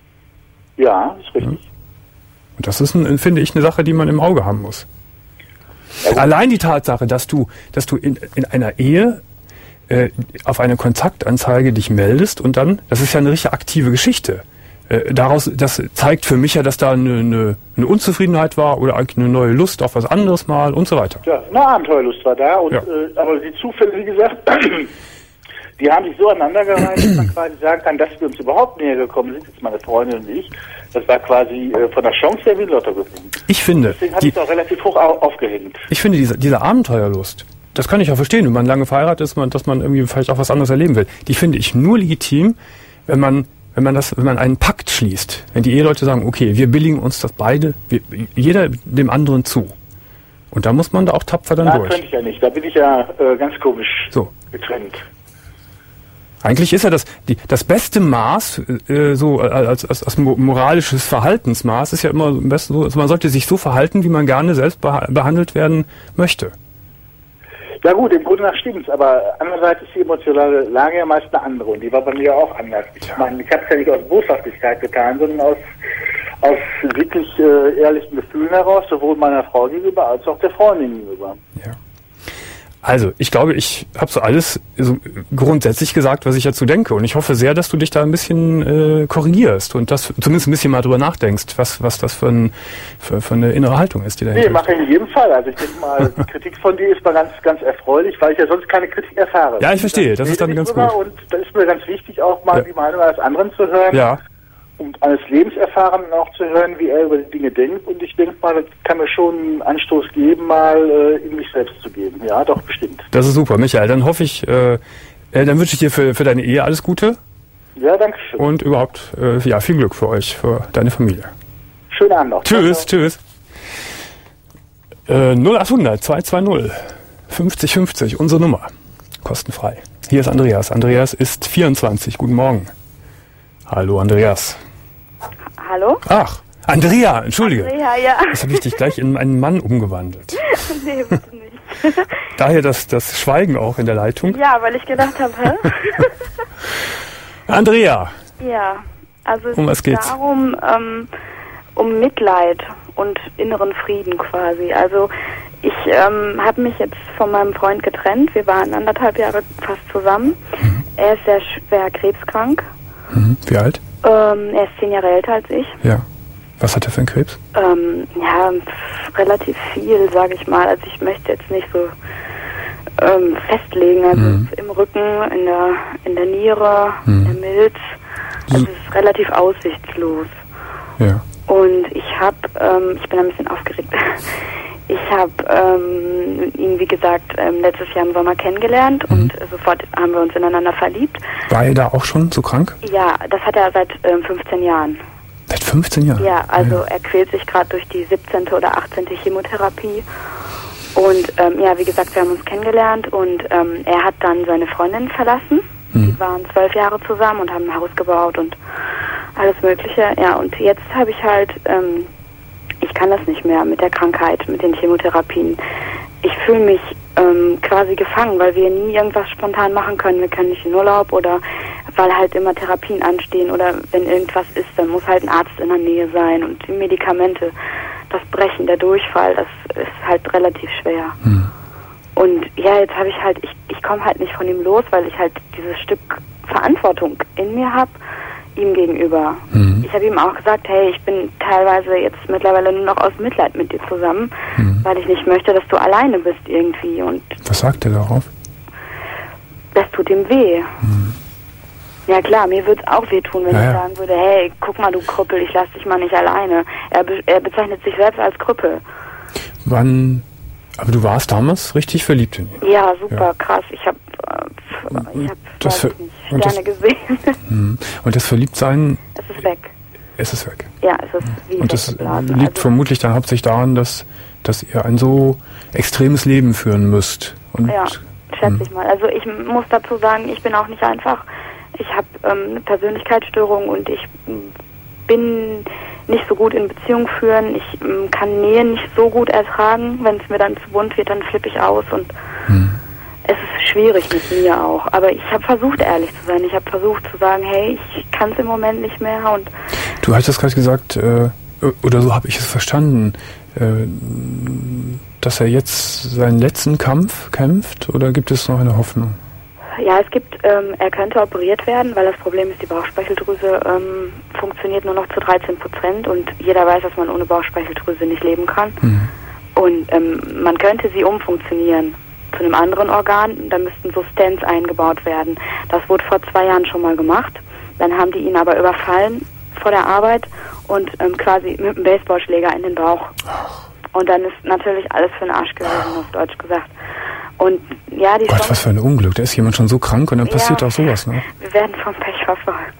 Ja, ist richtig. Und das ist, ein, finde ich, eine Sache, die man im Auge haben muss. Ja, allein die Tatsache, dass du, dass du in, in einer Ehe äh, auf eine Kontaktanzeige dich meldest und dann, das ist ja eine richtig aktive Geschichte. Äh, daraus, das zeigt für mich ja, dass da eine, eine, eine Unzufriedenheit war oder eine neue Lust auf was anderes mal und so weiter. Ja, eine Abenteuerlust war da, und, ja. äh, aber die Zufälle, wie gesagt, die haben sich so aneinandergereiht, dass man quasi sagen kann, dass wir uns überhaupt näher gekommen sind, jetzt meine Freundin und ich. Das war quasi äh, von der Chance her wie ein Lotto gewinnen. Ich finde, deswegen habe ich es auch relativ hoch au- aufgehängt. Ich finde, diese, diese Abenteuerlust, das kann ich auch verstehen, wenn man lange verheiratet ist, man, dass man irgendwie vielleicht auch was anderes erleben will. Die finde ich nur legitim, wenn man Wenn man das, wenn man einen Pakt schließt, wenn die Eheleute sagen, okay, wir billigen uns das beide, wir, jeder dem anderen zu. Und da muss man da auch tapfer dann Na, durch. könnte ich ja nicht. Da bin ich ja äh, ganz komisch so. getrennt. Eigentlich ist ja das, die, das beste Maß, äh, so als, als, als moralisches Verhaltensmaß, ist ja immer am besten so, also man sollte sich so verhalten, wie man gerne selbst beha- behandelt werden möchte. Ja gut, im Grunde nach stimmt's, aber andererseits ist die emotionale Lage ja meist eine andere, und die war bei mir auch anders. Ich ja. meine, ich habe es ja nicht aus Boshaftigkeit getan, sondern aus, aus wirklich äh, ehrlichen Gefühlen heraus, sowohl meiner Frau gegenüber als auch der Freundin gegenüber. Ja. Also, ich glaube, ich habe so alles so grundsätzlich gesagt, was ich dazu denke. Und ich hoffe sehr, dass du dich da ein bisschen äh, korrigierst und das zumindest ein bisschen mal drüber nachdenkst, was was das für, ein, für, für eine innere Haltung ist, die dahinter Nee, mache ich in jedem Fall. Also ich denke mal, die Kritik von dir ist mal ganz, ganz erfreulich, weil ich ja sonst keine Kritik erfahre. Ja, ich verstehe. Das ist dann ganz gut. Und da ist mir ganz wichtig, auch mal ja. die Meinung eines anderen zu hören. Ja. Und eines Lebenserfahrenen auch zu hören, wie er über die Dinge denkt. Und ich denke mal, das kann mir schon einen Anstoß geben, mal äh, in mich selbst zu geben. Ja, doch, bestimmt. Das ist super, Michael. Dann hoffe ich, äh, äh, dann wünsche ich dir für, für deine Ehe alles Gute. Ja, danke schön. Und überhaupt, äh, ja, viel Glück für euch, für deine Familie. Schönen Abend noch. Tschüss, ciao, tschüss. Äh, null achthundert zwei zwei null fünfzig fünfzig, unsere Nummer. Kostenfrei. Hier ist Andreas. Andreas ist vierundzwanzig. Guten Morgen. Hallo, Andreas. Hallo? Ach, Andrea, entschuldige. Andrea, ja. Das habe ich dich gleich in einen Mann umgewandelt. Nee, bitte nicht. Daher das, das Schweigen auch in der Leitung. Ja, weil ich gedacht habe, hä? Andrea. Ja, also es um was geht geht's? darum, ähm, um Mitleid und inneren Frieden quasi. Also ich ähm, habe mich jetzt von meinem Freund getrennt. Wir waren anderthalb Jahre fast zusammen. Mhm. Er ist sehr schwer krebskrank. Mhm. Wie alt? Ähm, er ist zehn Jahre älter als ich. Ja. Was hat er für einen Krebs? Ähm, ja, f- relativ viel, sage ich mal. Also ich möchte jetzt nicht so ähm, festlegen. Also Mhm. im Rücken, in der, in der Niere, Mhm. in der Milz. Also es ist relativ aussichtslos. Ja. Und ich habe, ähm, ich bin ein bisschen aufgeregt. Ich habe ähm, ihn, wie gesagt, ähm, letztes Jahr im Sommer kennengelernt Mhm. und sofort haben wir uns ineinander verliebt. War er da auch schon so krank? Ja, das hat er seit ähm, fünfzehn Jahren. Seit fünfzehn Jahren? Ja, also Ja. er quält sich gerade durch die siebzehnte oder achtzehnte Chemotherapie. Und ähm, ja, wie gesagt, wir haben uns kennengelernt und ähm, er hat dann seine Freundin verlassen. Mhm. Die waren zwölf Jahre zusammen und haben ein Haus gebaut und alles Mögliche. Ja, und jetzt habe ich halt, ähm, ich kann das nicht mehr mit der Krankheit, mit den Chemotherapien. Ich fühle mich ähm, quasi gefangen, weil wir nie irgendwas spontan machen können. Wir können nicht in Urlaub oder weil halt immer Therapien anstehen oder wenn irgendwas ist, dann muss halt ein Arzt in der Nähe sein und die Medikamente, das Brechen, der Durchfall, das ist halt relativ schwer. Hm. Und ja, jetzt habe ich halt, ich, ich komme halt nicht von ihm los, weil ich halt dieses Stück Verantwortung in mir habe, ihm gegenüber. Mhm. Ich habe ihm auch gesagt, hey, ich bin teilweise jetzt mittlerweile nur noch aus Mitleid mit dir zusammen, Mhm. weil ich nicht möchte, dass du alleine bist irgendwie und Was sagt er darauf? das tut ihm weh. Mhm. Ja klar, mir würde es auch wehtun, wenn Ja, ich ja. sagen würde, hey, guck mal, du Krüppel, ich lass dich mal nicht alleine. Er, be er bezeichnet sich selbst als Krüppel. Wann... Aber du warst damals richtig verliebt in ihn? Ja, super, Ja. krass. Ich habe äh, ich hab, Das weiß ver- ich nicht, und das- Sterne gesehen. Mhm. Und das Verliebtsein, Es ist weg. es ist weg. Ja, es ist wie Und das weggeblasen. liegt Also- vermutlich dann hauptsächlich daran, dass, dass ihr ein so extremes Leben führen müsst. Und, Ja, schätze ich mal. Also ich muss dazu sagen, ich bin auch nicht einfach. Ich habe ähm, eine Persönlichkeitsstörung und ich m, bin nicht so gut in Beziehung führen. Ich m, kann Nähe nicht so gut ertragen. Wenn es mir dann zu bunt wird, dann flippe ich aus und Mhm. es ist schwierig mit mir auch. Aber ich habe versucht, ehrlich zu sein. Ich habe versucht zu sagen, hey, ich kann es im Moment nicht mehr und Du hattest gerade gesagt, äh, oder so habe ich es verstanden, äh, dass er jetzt seinen letzten Kampf kämpft, oder gibt es noch eine Hoffnung? ja, es gibt, ähm, er könnte operiert werden, weil das Problem ist, die Bauchspeicheldrüse ähm, funktioniert nur noch zu dreizehn Prozent und jeder weiß, dass man ohne Bauchspeicheldrüse nicht leben kann. Mhm. Und ähm, man könnte sie umfunktionieren zu einem anderen Organ, da müssten so Stents eingebaut werden. Das wurde vor zwei Jahren schon mal gemacht. Dann haben die ihn aber überfallen vor der Arbeit und ähm, quasi mit einem Baseballschläger in den Bauch. Und dann ist natürlich alles für den Arsch gewesen, auf Deutsch gesagt. Und ja, die Gott, Chance- was für ein Unglück. Da ist jemand schon so krank und dann Ja. passiert auch sowas, ne? Wir werden vom Pech verfolgt.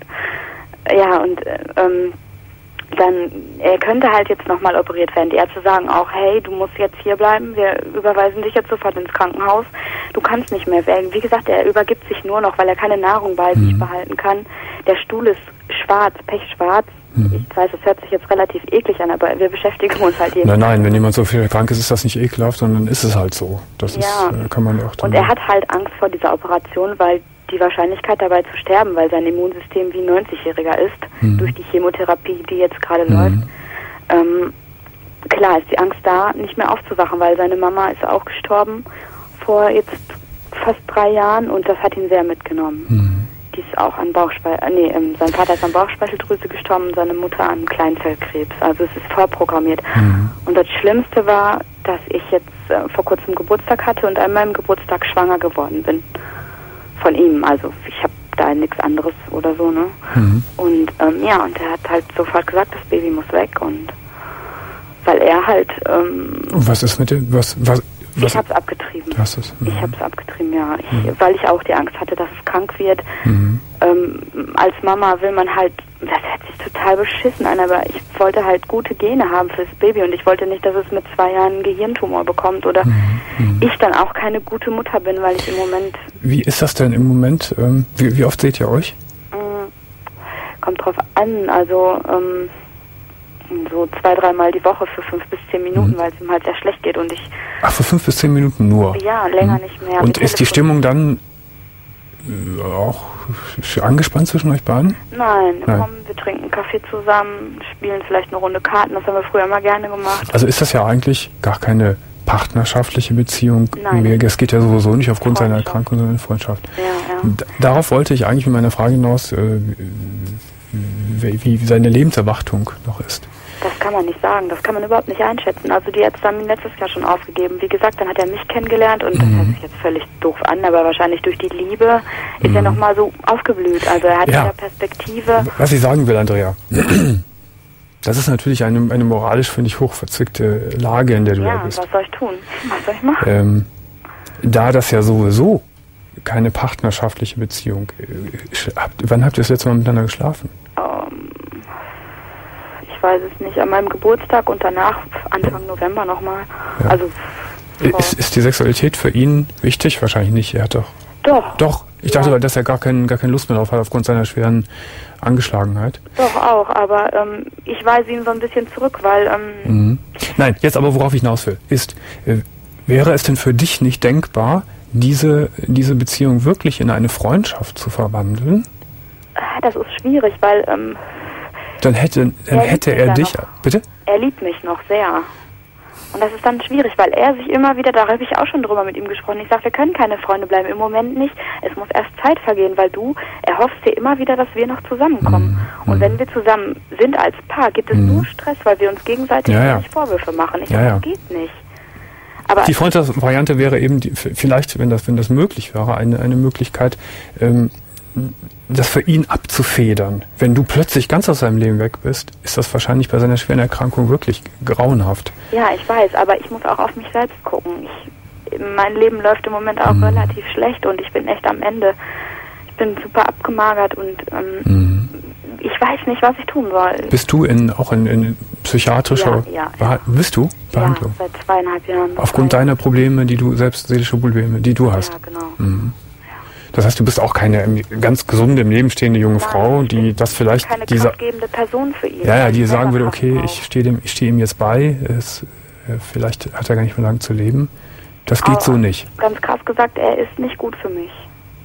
Ja, und äh, ähm, dann, er könnte halt jetzt nochmal operiert werden. Die Ärzte sagen auch, hey, du musst jetzt hier bleiben, wir überweisen dich jetzt sofort ins Krankenhaus. Du kannst nicht mehr wählen. Wie gesagt, er übergibt sich nur noch, weil er keine Nahrung bei sich Mhm. behalten kann. Der Stuhl ist schwarz, pechschwarz. Mhm. Ich weiß, das hört sich jetzt relativ eklig an, aber wir beschäftigen uns halt jeden Nein, nein, wenn jemand so viel krank ist, ist das nicht ekelhaft, sondern ist es halt so. Das Ja. ist, äh, kann man ja auch dann... Und er hat halt Angst vor dieser Operation, weil die Wahrscheinlichkeit dabei zu sterben, weil sein Immunsystem wie ein neunzigjähriger ist, Mhm. durch die Chemotherapie, die jetzt gerade Mhm. läuft. Ähm, klar ist die Angst da, nicht mehr aufzuwachen, weil seine Mama ist auch gestorben vor jetzt fast drei Jahren und das hat ihn sehr mitgenommen. Mhm. Die ist auch an Bauchspeichel, äh, nee, ähm, sein Vater ist an Bauchspeicheldrüse gestorben und seine Mutter an Kleinzellkrebs. Also es ist vorprogrammiert. Mhm. Und das Schlimmste war, dass ich jetzt äh, vor kurzem Geburtstag hatte und an meinem Geburtstag schwanger geworden bin. Von ihm. Also ich habe da nichts anderes oder so, ne? Mhm. Und ähm, ja, und er hat halt sofort gesagt, das Baby muss weg und weil er halt, ähm, Und was ist mit dem... Was, was, was, ich habe es abgetrieben. Du hast es. Ich Mhm. habe es abgetrieben, ja. Ich, Mhm. Weil ich auch die Angst hatte, dass es krank wird. Mhm. Ähm, als Mama will man halt, das hört sich total beschissen an, aber ich wollte halt gute Gene haben fürs Baby und ich wollte nicht, dass es mit zwei Jahren einen Gehirntumor bekommt oder Mhm. ich dann auch keine gute Mutter bin, weil ich im Moment, Wie ist das denn im Moment? Ähm, wie, wie oft seht ihr euch? mh, kommt drauf an, also ähm, so zwei, dreimal die Woche für fünf bis zehn Minuten, Mhm. weil es ihm halt sehr schlecht geht und ich, Ach, für fünf bis zehn Minuten nur? ja, länger Mhm. nicht mehr. Und Wir ist die telefonieren. Stimmung dann auch angespannt zwischen euch beiden? Nein, Nein. Komm, wir trinken Kaffee zusammen, spielen vielleicht eine Runde Karten, das haben wir früher immer gerne gemacht. Also ist das ja eigentlich gar keine partnerschaftliche Beziehung Nein. mehr. Es geht ja sowieso nicht aufgrund seiner Freundschaft. Erkrankung, sondern Freundschaft. Ja, ja. D- Darauf wollte ich eigentlich mit meiner Frage hinaus, äh, wie, wie seine Lebenserwartung noch ist. Das kann man nicht sagen, das kann man überhaupt nicht einschätzen. Also die Ärzte haben ihn letztes Jahr schon aufgegeben. Wie gesagt, dann hat er mich kennengelernt und das hört sich jetzt völlig doof an, aber wahrscheinlich durch die Liebe ist Mhm. er nochmal so aufgeblüht. Also er hat Ja. wieder Perspektive. Was ich sagen will, Andrea, das ist natürlich eine, eine moralisch, finde ich, hochverzwickte Lage, in der du da Ja, bist. was soll ich tun? Was soll ich machen? Ähm, da das ja sowieso keine partnerschaftliche Beziehung ist, habt, wann habt ihr das letzte Mal miteinander geschlafen? Ähm, ich weiß es nicht. An meinem Geburtstag und danach Anfang November nochmal. Ja. Also vor- Ist, ist die Sexualität für ihn wichtig? Wahrscheinlich nicht. Er hat doch. doch. Doch. Ich dachte, Ja. dass er gar, kein, gar keine Lust mehr drauf hat aufgrund seiner schweren Angeschlagenheit. Doch auch, aber ähm, ich weise ihn so ein bisschen zurück, weil ähm, Mhm. Nein, jetzt aber worauf ich hinaus will, ist, äh, wäre es denn für dich nicht denkbar, diese, diese Beziehung wirklich in eine Freundschaft zu verwandeln? ah, das ist schwierig, weil ähm, Dann hätte, dann Ja, hätte liebt er mich dich. ja noch. Bitte? er liebt mich noch sehr. Und das ist dann schwierig, weil er sich immer wieder, da habe ich auch schon drüber mit ihm gesprochen, ich sage, wir können keine Freunde bleiben, im Moment nicht, es muss erst Zeit vergehen, weil du erhoffst dir immer wieder, dass wir noch zusammenkommen. Mhm. Und wenn wir zusammen sind als Paar, gibt es Mhm. nur Stress, weil wir uns gegenseitig Ja, ja. nicht Vorwürfe machen. Ich Ja, sage, ja. das geht nicht. Aber Die Freundschaftsvariante wäre eben, die, vielleicht, wenn das, wenn das möglich wäre, eine, eine Möglichkeit, ähm, das für ihn abzufedern. Wenn du plötzlich ganz aus seinem Leben weg bist, ist das wahrscheinlich bei seiner schweren Erkrankung wirklich grauenhaft. ja, ich weiß, aber ich muss auch auf mich selbst gucken. Ich, mein Leben läuft im Moment auch Mhm. relativ schlecht und ich bin echt am Ende. Ich bin super abgemagert und ähm, Mhm. ich weiß nicht, was ich tun soll. Bist du in, auch in, in psychiatrischer Ja, ja, Beha- bist du Behandlung? Ja, seit zweieinhalb Jahren. Aufgrund deiner Probleme, die du selbst, seelische Probleme, die du hast. Ja, genau. Mhm. Das heißt, du bist auch keine ähm, ganz gesunde im Leben stehende junge Nein, Frau, ich die bin das vielleicht keine dieser kraftgebende Person für ihn. ja ja, weil die ich sagen selber würde, Kraft okay, brauche. ich stehe dem, ich stehe ihm jetzt bei, es, äh, vielleicht hat er gar nicht mehr lange zu leben. Das geht Aber so nicht. Ganz krass gesagt, er ist nicht gut für mich.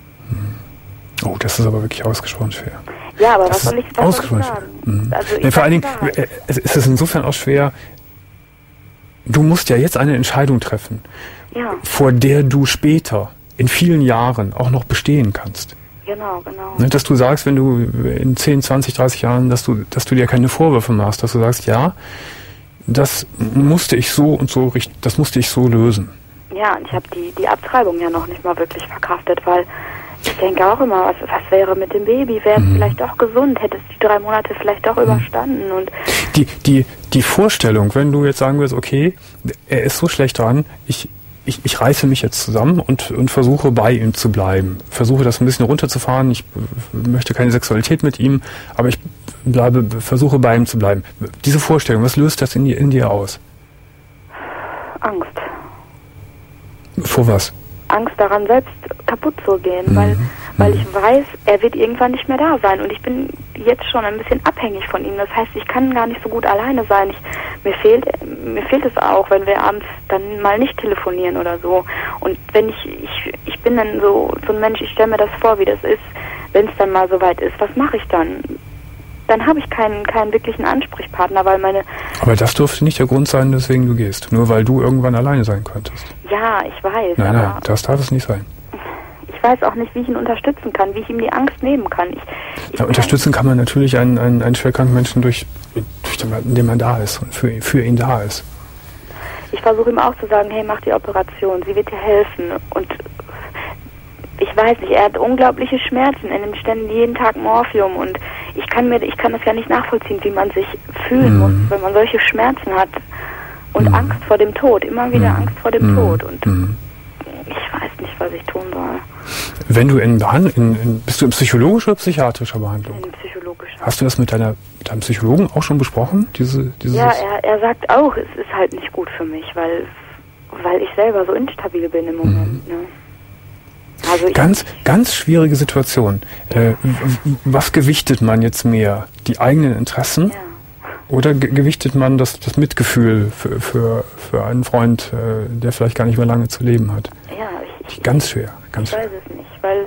Oh, das ist aber wirklich ausgesprochen schwer. Ja, aber Das was soll ich, ist was soll ich ausgesprochen schwer. sagen? Mhm. Also ich Nee, vor sag allen die Dingen, Wahrheit. äh, es es ist insofern auch schwer, du musst ja jetzt eine Entscheidung treffen, Ja, vor der du später, in vielen Jahren, auch noch bestehen kannst. genau, genau. Ne, dass du sagst, wenn du in zehn, zwanzig, dreißig Jahren, dass du, dass du dir keine Vorwürfe machst, dass du sagst, ja, das musste ich so und so richt- das musste ich so lösen. Ja, und ich habe die, die Abtreibung ja noch nicht mal wirklich verkraftet, weil ich denke auch immer, was, was wäre mit dem Baby? Wäre es Mhm. vielleicht doch gesund? Hätte es die drei Monate vielleicht doch überstanden? Und Die, die, die Vorstellung, wenn du jetzt sagen würdest, okay, er ist so schlecht dran, ich, ich, ich reiße mich jetzt zusammen und, und versuche bei ihm zu bleiben. Versuche das ein bisschen runterzufahren. Ich äh, möchte keine Sexualität mit ihm, aber ich bleibe, versuche bei ihm zu bleiben. Diese Vorstellung, was löst das in dir, in dir aus? Angst. Vor was? Angst daran, selbst kaputt zu gehen, Mhm. weil, weil Mhm. ich weiß, er wird irgendwann nicht mehr da sein und ich bin jetzt schon ein bisschen abhängig von ihm. Das heißt, ich kann gar nicht so gut alleine sein. Ich, mir fehlt, mir fehlt es auch, wenn wir abends dann mal nicht telefonieren oder so. Und wenn ich, ich, ich bin dann so, so ein Mensch, ich stelle mir das vor, wie das ist, wenn es dann mal soweit ist. Was mache ich dann? Dann habe ich keinen, keinen wirklichen Ansprechpartner, weil meine, Aber das dürfte nicht der Grund sein, weswegen du gehst. Nur weil du irgendwann alleine sein könntest. ja, ich weiß, Nein, aber nein, das darf es nicht sein. ich weiß auch nicht, wie ich ihn unterstützen kann, wie ich ihm die Angst nehmen kann. Ich, ich Ja, unterstützen kann man natürlich einen, einen, einen schwerkranken Menschen durch, durch den, indem man da ist und für, für ihn da ist. Ich versuche ihm auch zu sagen, hey, mach die Operation, sie wird dir helfen. Und ich weiß nicht, er hat unglaubliche Schmerzen, er nimmt ständig jeden Tag Morphium und ich kann mir, ich kann das ja nicht nachvollziehen, wie man sich fühlen Mhm. muss, wenn man solche Schmerzen hat und Mhm. Angst vor dem Tod, immer wieder Mhm. Angst vor dem Mhm. Tod und Mhm. ich weiß nicht, was ich tun soll. Wenn du in Behandlung, in, in, bist du in psychologischer oder psychiatrischer Behandlung? In psychologischer. Hast du das mit deiner, mit deinem Psychologen auch schon besprochen? Diese, dieses, Ja, er, er sagt auch, es ist halt nicht gut für mich, weil, weil ich selber so instabil bin im Moment. Ne? Also ich, Ganz, ganz schwierige Situation. Äh, w- w- was gewichtet man jetzt mehr? Die eigenen Interessen? ja. Oder ge- gewichtet man das, das Mitgefühl für, für, für einen Freund, äh, der vielleicht gar nicht mehr lange zu leben hat? Ja, ich, ich, Ganz schwer, ganz ich schwer. weiß es nicht, weil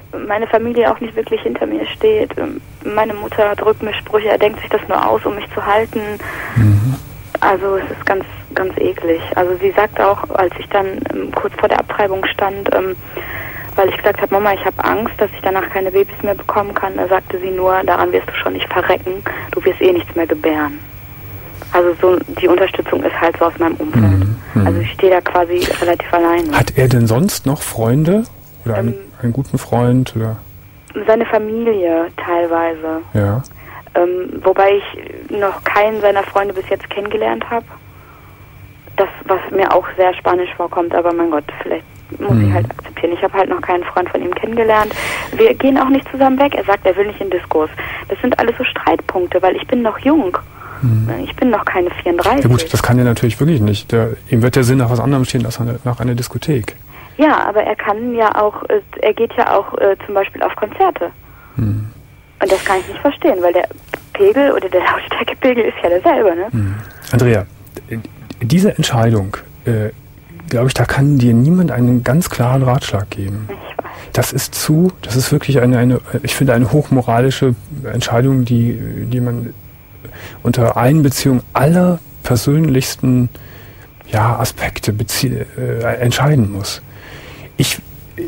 meine Familie auch nicht wirklich hinter mir steht. Meine Mutter drückt mir Sprüche, er denkt sich das nur aus, um mich zu halten. Mhm. Also es ist ganz, ganz eklig. Also sie sagt auch, als ich dann ähm, kurz vor der Abtreibung stand, ähm, weil ich gesagt habe, Mama, ich habe Angst, dass ich danach keine Babys mehr bekommen kann, da sagte sie nur, daran wirst du schon nicht verrecken, du wirst eh nichts mehr gebären. Also so die Unterstützung ist halt so aus meinem Umfeld. Mhm. Also ich stehe da quasi relativ alleine. Hat er denn sonst noch Freunde? Oder einen, ähm, einen guten Freund? Oder? Seine Familie teilweise. Ja. Ähm, wobei ich noch keinen seiner Freunde bis jetzt kennengelernt habe. Das, was mir auch sehr spanisch vorkommt, aber mein Gott, vielleicht muss mhm. ich halt akzeptieren. Ich habe halt noch keinen Freund von ihm kennengelernt. Wir gehen auch nicht zusammen weg. Er sagt, er will nicht in Diskos. Das sind alles so Streitpunkte, weil ich bin noch jung. Mhm. Ich bin noch keine vierunddreißig. Ja gut, das kann er natürlich wirklich nicht. Der, ihm wird der Sinn nach was anderem stehen als nach einer Diskothek. Ja, aber er kann ja auch, er geht ja auch äh, zum Beispiel auf Konzerte. Mhm. Und das kann ich nicht verstehen, weil der Pegel oder der Lautstärkepegel ist ja derselbe, ne? Mhm. Andrea, diese Entscheidung, äh, glaube ich, da kann dir niemand einen ganz klaren Ratschlag geben. Ich weiß. Das ist zu, das ist wirklich eine, eine ich finde, eine hochmoralische Entscheidung, die, die man unter Einbeziehung aller persönlichsten ja, Aspekte bezie- äh, entscheiden muss. Ich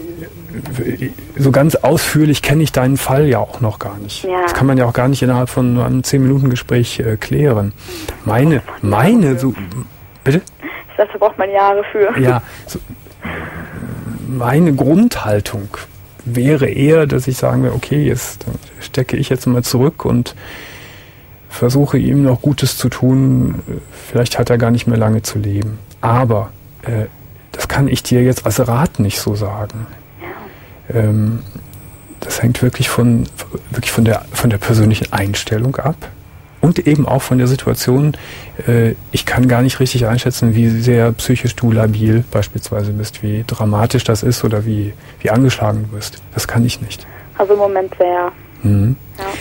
so ganz ausführlich kenne ich deinen Fall ja auch noch gar nicht. Ja. Das kann man ja auch gar nicht innerhalb von nur einem zehn Minuten Gespräch äh, klären. Meine, meine, so, bitte? Ich sag, da braucht man Jahre für. Ja, so, meine Grundhaltung wäre eher, dass ich sagen würde, okay, jetzt stecke ich jetzt mal zurück und versuche ihm noch Gutes zu tun. Vielleicht hat er gar nicht mehr lange zu leben. Aber äh, das kann ich dir jetzt als Rat nicht so sagen. Ja. Ähm, das hängt wirklich von wirklich von der von der persönlichen Einstellung ab und eben auch von der Situation. Äh, ich kann gar nicht richtig einschätzen, wie sehr psychisch du labil beispielsweise bist, wie dramatisch das ist oder wie wie angeschlagen du bist. Das kann ich nicht. Also im Moment sehr. Mhm.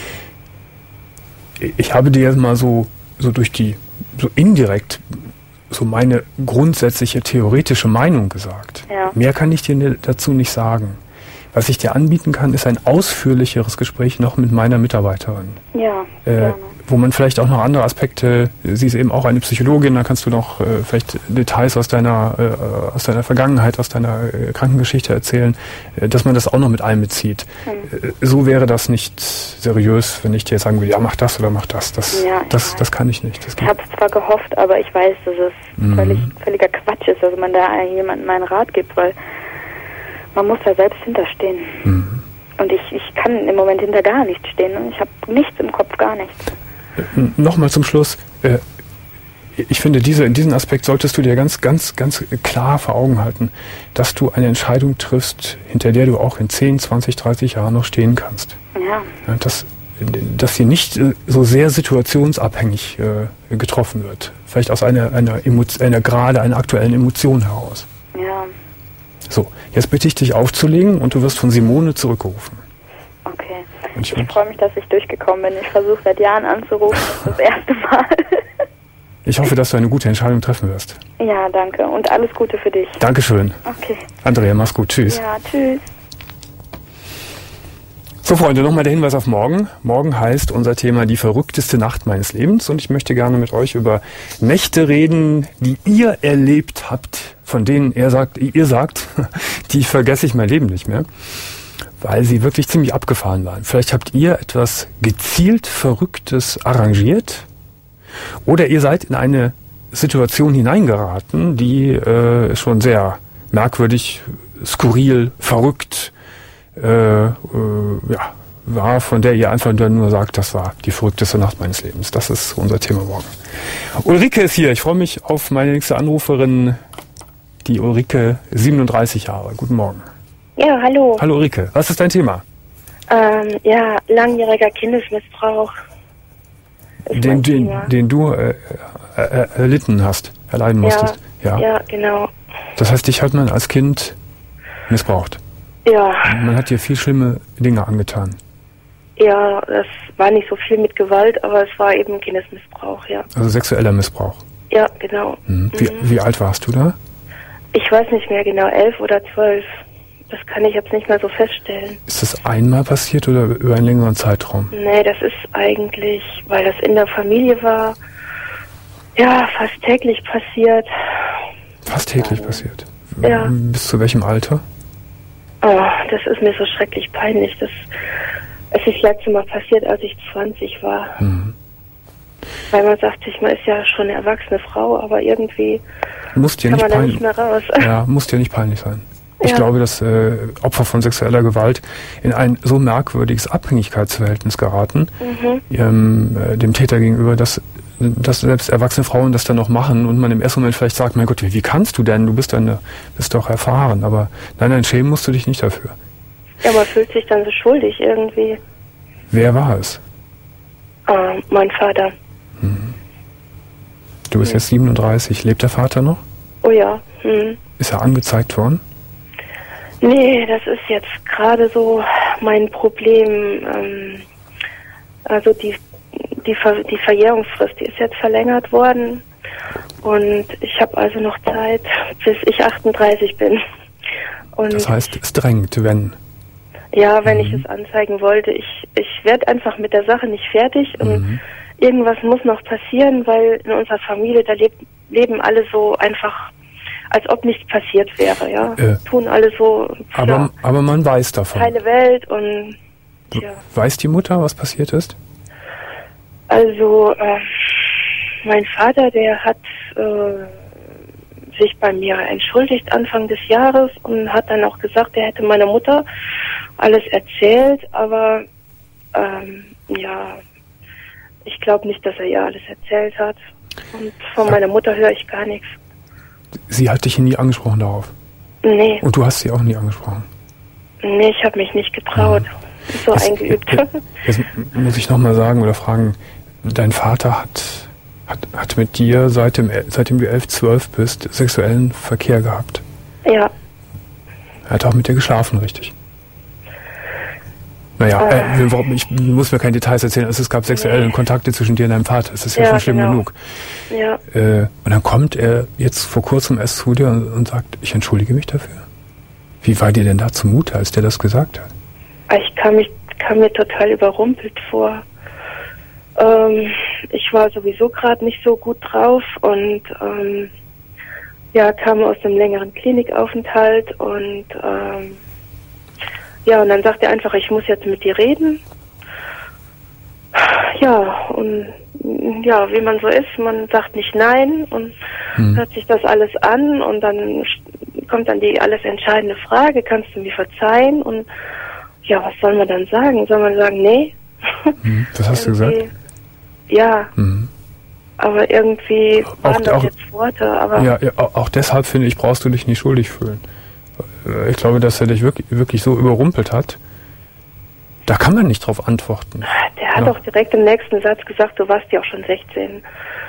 Ja. Ich habe dir jetzt mal so so durch die so indirekt so meine grundsätzliche theoretische Meinung gesagt. Ja. Mehr kann ich dir dazu nicht sagen. Was ich dir anbieten kann, ist ein ausführlicheres Gespräch noch mit meiner Mitarbeiterin. Ja, äh, gerne. Wo man vielleicht auch noch andere Aspekte, sie ist eben auch eine Psychologin, da kannst du noch äh, vielleicht Details aus deiner äh, aus deiner Vergangenheit, aus deiner äh, Krankengeschichte erzählen, äh, dass man das auch noch mit einbezieht. Mhm. Äh, so wäre das nicht seriös, wenn ich dir jetzt sagen würde, ja, mach das oder mach das. Das, ja, das, das kann ich nicht. Das ich habe es zwar gehofft, aber ich weiß, dass es mhm. völlig, völliger Quatsch ist, dass man da jemandem meinen Rat gibt, weil man muss da selbst hinterstehen. Mhm. Und ich, ich kann im Moment hinter gar nichts stehen. Und ich habe nichts im Kopf, gar nichts. Nochmal zum Schluss. Ich finde, diese, diesen Aspekt solltest du dir ganz, ganz, ganz klar vor Augen halten, dass du eine Entscheidung triffst, hinter der du auch in zehn, zwanzig, dreißig Jahren noch stehen kannst. Ja. Dass, dass sie nicht so sehr situationsabhängig äh, getroffen wird. Vielleicht aus einer, einer, Emo- einer gerade einer aktuellen Emotion heraus. Ja. So, jetzt bitte ich dich aufzulegen und du wirst von Simone zurückgerufen. Okay. Und ich ich freue mich, dass ich durchgekommen bin. Ich versuche seit Jahren anzurufen. Das ist das erste Mal. Ich hoffe, dass du eine gute Entscheidung treffen wirst. Ja, danke. Und alles Gute für dich. Dankeschön. Okay. Andrea, mach's gut. Tschüss. Ja, tschüss. So, Freunde, nochmal der Hinweis auf morgen. Morgen heißt unser Thema die verrückteste Nacht meines Lebens. Und ich möchte gerne mit euch über Nächte reden, die ihr erlebt habt, von denen er sagt, ihr sagt, die vergesse ich mein Leben nicht mehr, weil sie wirklich ziemlich abgefahren waren. Vielleicht habt ihr etwas gezielt Verrücktes arrangiert oder ihr seid in eine Situation hineingeraten, die äh, schon sehr merkwürdig, skurril, verrückt äh, äh, ja, war, von der ihr einfach nur sagt, das war die verrückteste Nacht meines Lebens. Das ist unser Thema morgen. Ulrike ist hier. Ich freue mich auf meine nächste Anruferin, die Ulrike, siebenunddreißig Jahre. Guten Morgen. Ja, hallo. Hallo Ulrike, was ist dein Thema? Ähm, ja, langjähriger Kindesmissbrauch. Den, den, den du äh, äh, erlitten hast, erleiden musstest. Ja, ja, ja, genau. Das heißt, dich hat man als Kind missbraucht. Ja. Man hat dir viel schlimme Dinge angetan. Ja, das war nicht so viel mit Gewalt, aber es war eben Kindesmissbrauch, ja. Also sexueller Missbrauch. Ja, genau. Mhm. Wie, mhm. wie alt warst du da? Ich weiß nicht mehr genau, elf oder zwölf. das kann ich jetzt nicht mehr so feststellen. Ist das einmal passiert oder über einen längeren Zeitraum? Nee, das ist eigentlich, weil das in der Familie war, ja, fast täglich passiert. Fast täglich passiert? Ja. Bis zu welchem Alter? Oh, das ist mir so schrecklich peinlich. Das, es ist das letzte Mal passiert, als ich zwanzig war. Mhm. Weil man sagt sich, man ist ja schon eine erwachsene Frau, aber irgendwie muss dir kann nicht man da peinlich, nicht mehr raus. Ja, muss dir nicht peinlich sein. Ich Ja. glaube, dass äh, Opfer von sexueller Gewalt in ein so merkwürdiges Abhängigkeitsverhältnis geraten, Mhm. ihrem, äh, dem Täter gegenüber, dass, dass selbst erwachsene Frauen das dann noch machen und man im ersten Moment vielleicht sagt, mein Gott, wie, wie kannst du denn? Du bist, eine, bist doch erfahren. Aber nein, nein, schämen musst du dich nicht dafür. Ja, man fühlt sich dann so schuldig irgendwie. Wer war es? Äh, mein Vater. Du bist jetzt siebenunddreißig. Lebt der Vater noch? Oh ja. Hm. Ist er angezeigt worden? Nee, das ist jetzt gerade so mein Problem. Ähm, also die, die, Ver die Verjährungsfrist, die ist jetzt verlängert worden. Und ich habe also noch Zeit, bis ich achtunddreißig bin. Und Das heißt, es drängt, wenn. ja, wenn ich Mhm. es anzeigen wollte, ich, ich werde einfach mit der Sache nicht fertig. Und Mhm. irgendwas muss noch passieren, weil in unserer Familie, da lebt, leben alle so einfach, als ob nichts passiert wäre, ja. Äh. Tun alle so, Aber, ja, aber man weiß davon. heile Welt und, tja. Weiß die Mutter, was passiert ist? Also, äh, mein Vater, der hat äh, sich bei mir entschuldigt Anfang des Jahres und hat dann auch gesagt, er hätte meiner Mutter alles erzählt, aber ähm, ja, ich glaube nicht, dass er ihr alles erzählt hat. Und von Ja. meiner Mutter höre ich gar nichts. Sie hat dich nie angesprochen darauf. Nee, Und du hast sie auch nie angesprochen. nee, ich habe mich nicht getraut. So Jetzt- eingeübt. Jetzt muss ich nochmal sagen oder fragen, dein Vater hat, hat, hat mit dir, seit dem, seitdem du elf, zwölf bist, sexuellen Verkehr gehabt. Ja, Er hat auch mit dir geschlafen, richtig? Naja, Äh. äh, wir brauchen- ich muss mir keine Details erzählen. Also es gab sexuelle Nee. Kontakte zwischen dir und deinem Vater. Das ist ja, Ja, schon schlimm genau. genug. ja. Äh, und dann kommt er jetzt vor kurzem erst zu dir und, und sagt, ich entschuldige mich dafür. Wie war dir denn da zumute, als der das gesagt hat? Ich kam, mich, kam mir total überrumpelt vor. Ähm, ich war sowieso gerade nicht so gut drauf und ähm, ja, kam aus einem längeren Klinikaufenthalt und ähm, ja, und dann sagt er einfach, ich muss jetzt mit dir reden. Ja, und ja, wie man so ist, man sagt nicht nein und Hm. hört sich das alles an und dann kommt dann die alles entscheidende Frage, kannst du mir verzeihen? Und ja, was soll man dann sagen? Soll man sagen, nee? Hm. Was hast du gesagt? Irgendwie- Ja, Hm. aber irgendwie waren Auch- das auch- jetzt Worte, aber Ja, ja, au- auch deshalb finde ich, brauchst du dich nicht schuldig fühlen. Äh, Ich glaube, dass er dich wirklich, wirklich so überrumpelt hat. Da kann man nicht drauf antworten. der hat Ja. auch direkt im nächsten Satz gesagt, du warst ja auch schon sechzehn.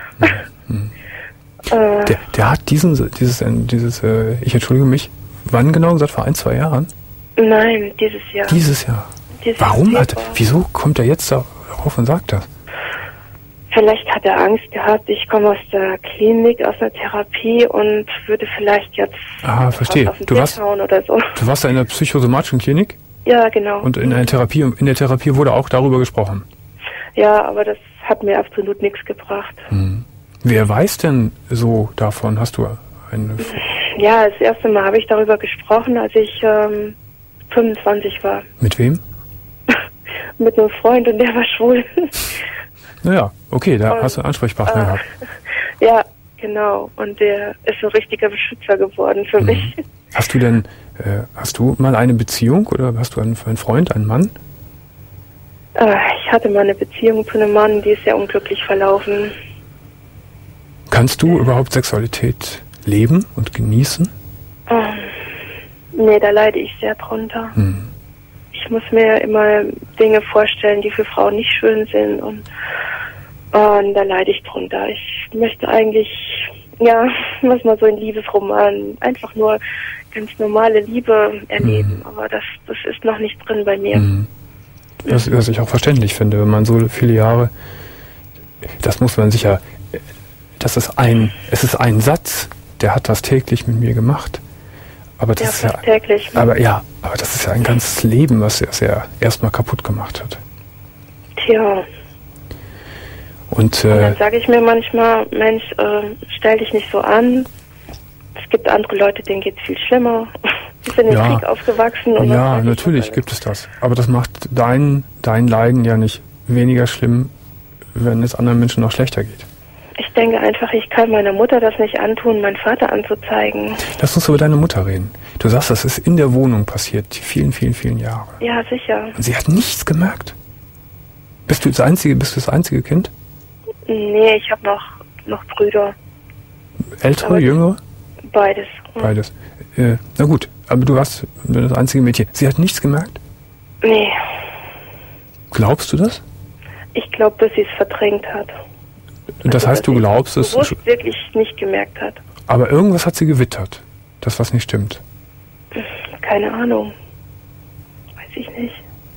äh, Der, der hat diesen, dieses, äh, dieses, äh, ich entschuldige mich, wann genau gesagt? Vor ein, zwei Jahren? nein, dieses Jahr. Dieses Jahr. Dieses Jahr Warum hat, Februar. wieso kommt er jetzt darauf und sagt das? Vielleicht hat er Angst gehabt, ich komme aus der Klinik, aus einer Therapie und würde vielleicht jetzt Ah, verstehe. auf den Du Tisch warst- hauen oder so. Du warst da in der psychosomatischen Klinik Ja, genau. und in der Therapie, in der Therapie wurde auch darüber gesprochen. Ja, aber das hat mir absolut nichts gebracht. Wer weiß denn so davon? Hast du eine, Ja, das erste Mal habe ich darüber gesprochen, als ich ähm, fünfundzwanzig war. mit wem? Mit einem Freund und der war schwul. Naja, okay, da Und, hast du einen Ansprechpartner äh, gehabt. Ja, genau. Und der ist so ein richtiger Beschützer geworden für mich. Hast du denn, äh, hast du mal eine Beziehung oder hast du einen, einen Freund, einen Mann? Äh, ich hatte mal eine Beziehung zu einem Mann, die ist sehr unglücklich verlaufen. Kannst du überhaupt Sexualität leben und genießen? Ähm, nee, da leide ich sehr drunter. Hm. Ich muss mir immer Dinge vorstellen, die für Frauen nicht schön sind und, und da leide ich drunter. Ich möchte eigentlich, ja, was man so in Liebesromanen, einfach nur ganz normale Liebe erleben, aber das, das ist noch nicht drin bei mir. Mhm. Was, was ich auch verständlich finde, wenn man so viele Jahre, das muss man sicher, das ist ein, es ist ein Satz, der hat das täglich mit mir gemacht. Aber das Ja, ist ja, fast täglich. aber ja, aber das ist ja ein ganzes Leben, was er ja erstmal kaputt gemacht hat. Tja. Und, Und äh, dann sage ich mir manchmal, Mensch, äh, stell dich nicht so an. Es gibt andere Leute, denen geht es viel schlimmer. Die sind im Ja. Krieg aufgewachsen. Und was ja, weiß ich natürlich was gibt es das. Aber das macht dein, dein Leiden ja nicht weniger schlimm, wenn es anderen Menschen noch schlechter geht. Ich denke einfach, ich kann meiner Mutter das nicht antun, meinen Vater anzuzeigen. Lass uns über deine Mutter reden. Du sagst, das ist in der Wohnung passiert, die vielen, vielen, vielen Jahre. Ja, sicher. Und sie hat nichts gemerkt. Bist du das einzige, bist du das einzige Kind? Nee, ich habe noch, noch Brüder. Ältere, Aber- jüngere? Beides. Beides. Äh, na gut, aber du warst das einzige Mädchen. Sie hat nichts gemerkt? Nee, Glaubst du das? ich glaube, dass sie es verdrängt hat. Das Also, heißt, dass du sie glaubst es, bewusst wirklich nicht gemerkt hat. aber irgendwas hat sie gewittert, das was nicht stimmt. Keine Ahnung. Weiß ich nicht.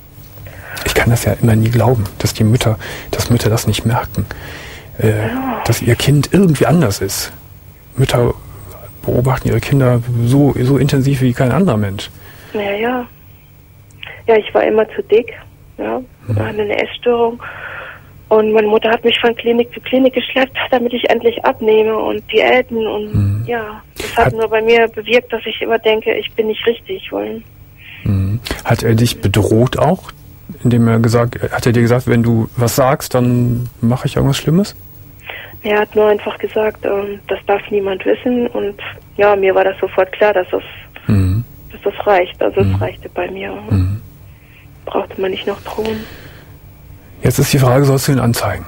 Ich kann das ja immer nie glauben, dass die Mütter, dass Mütter das nicht merken, äh, dass ihr Kind irgendwie anders ist. Mütter beobachten ihre Kinder so, so intensiv wie kein anderer Mensch. Ja, ja. Ja, ich war immer zu dick. Ja, Mhm. hatte eine Essstörung. Und meine Mutter hat mich von Klinik zu Klinik geschleppt, damit ich endlich abnehme und Diäten und Mhm. ja, das hat, Hat- nur bei mir bewirkt, dass ich immer denke, ich bin nicht richtig. Weil Mhm. Hat er dich bedroht auch, indem er gesagt, hat er dir gesagt, wenn du was sagst, dann mache ich irgendwas Schlimmes? er hat nur einfach gesagt, ähm, das darf niemand wissen und ja, mir war das sofort klar, dass das, Mhm. dass das reicht. Also Mhm. es reichte bei mir. Mhm. Brauchte man nicht noch drohen. Jetzt ist die Frage, sollst du ihn anzeigen?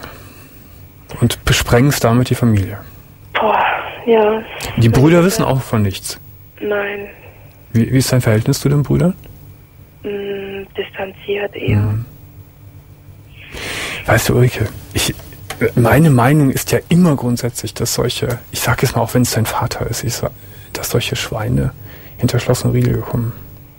Und besprengst damit die Familie. Boah, ja. Die Brüder wissen auch von nichts. Nein, Wie, wie ist dein Verhältnis zu den Brüdern? mh, distanziert eher. Mhm. Weißt du, Ulrike, ich, meine Meinung ist ja immer grundsätzlich, dass solche, ich sage es mal, auch wenn es dein Vater ist, ich sag, dass solche Schweine hinter Schloss und Riegel kommen.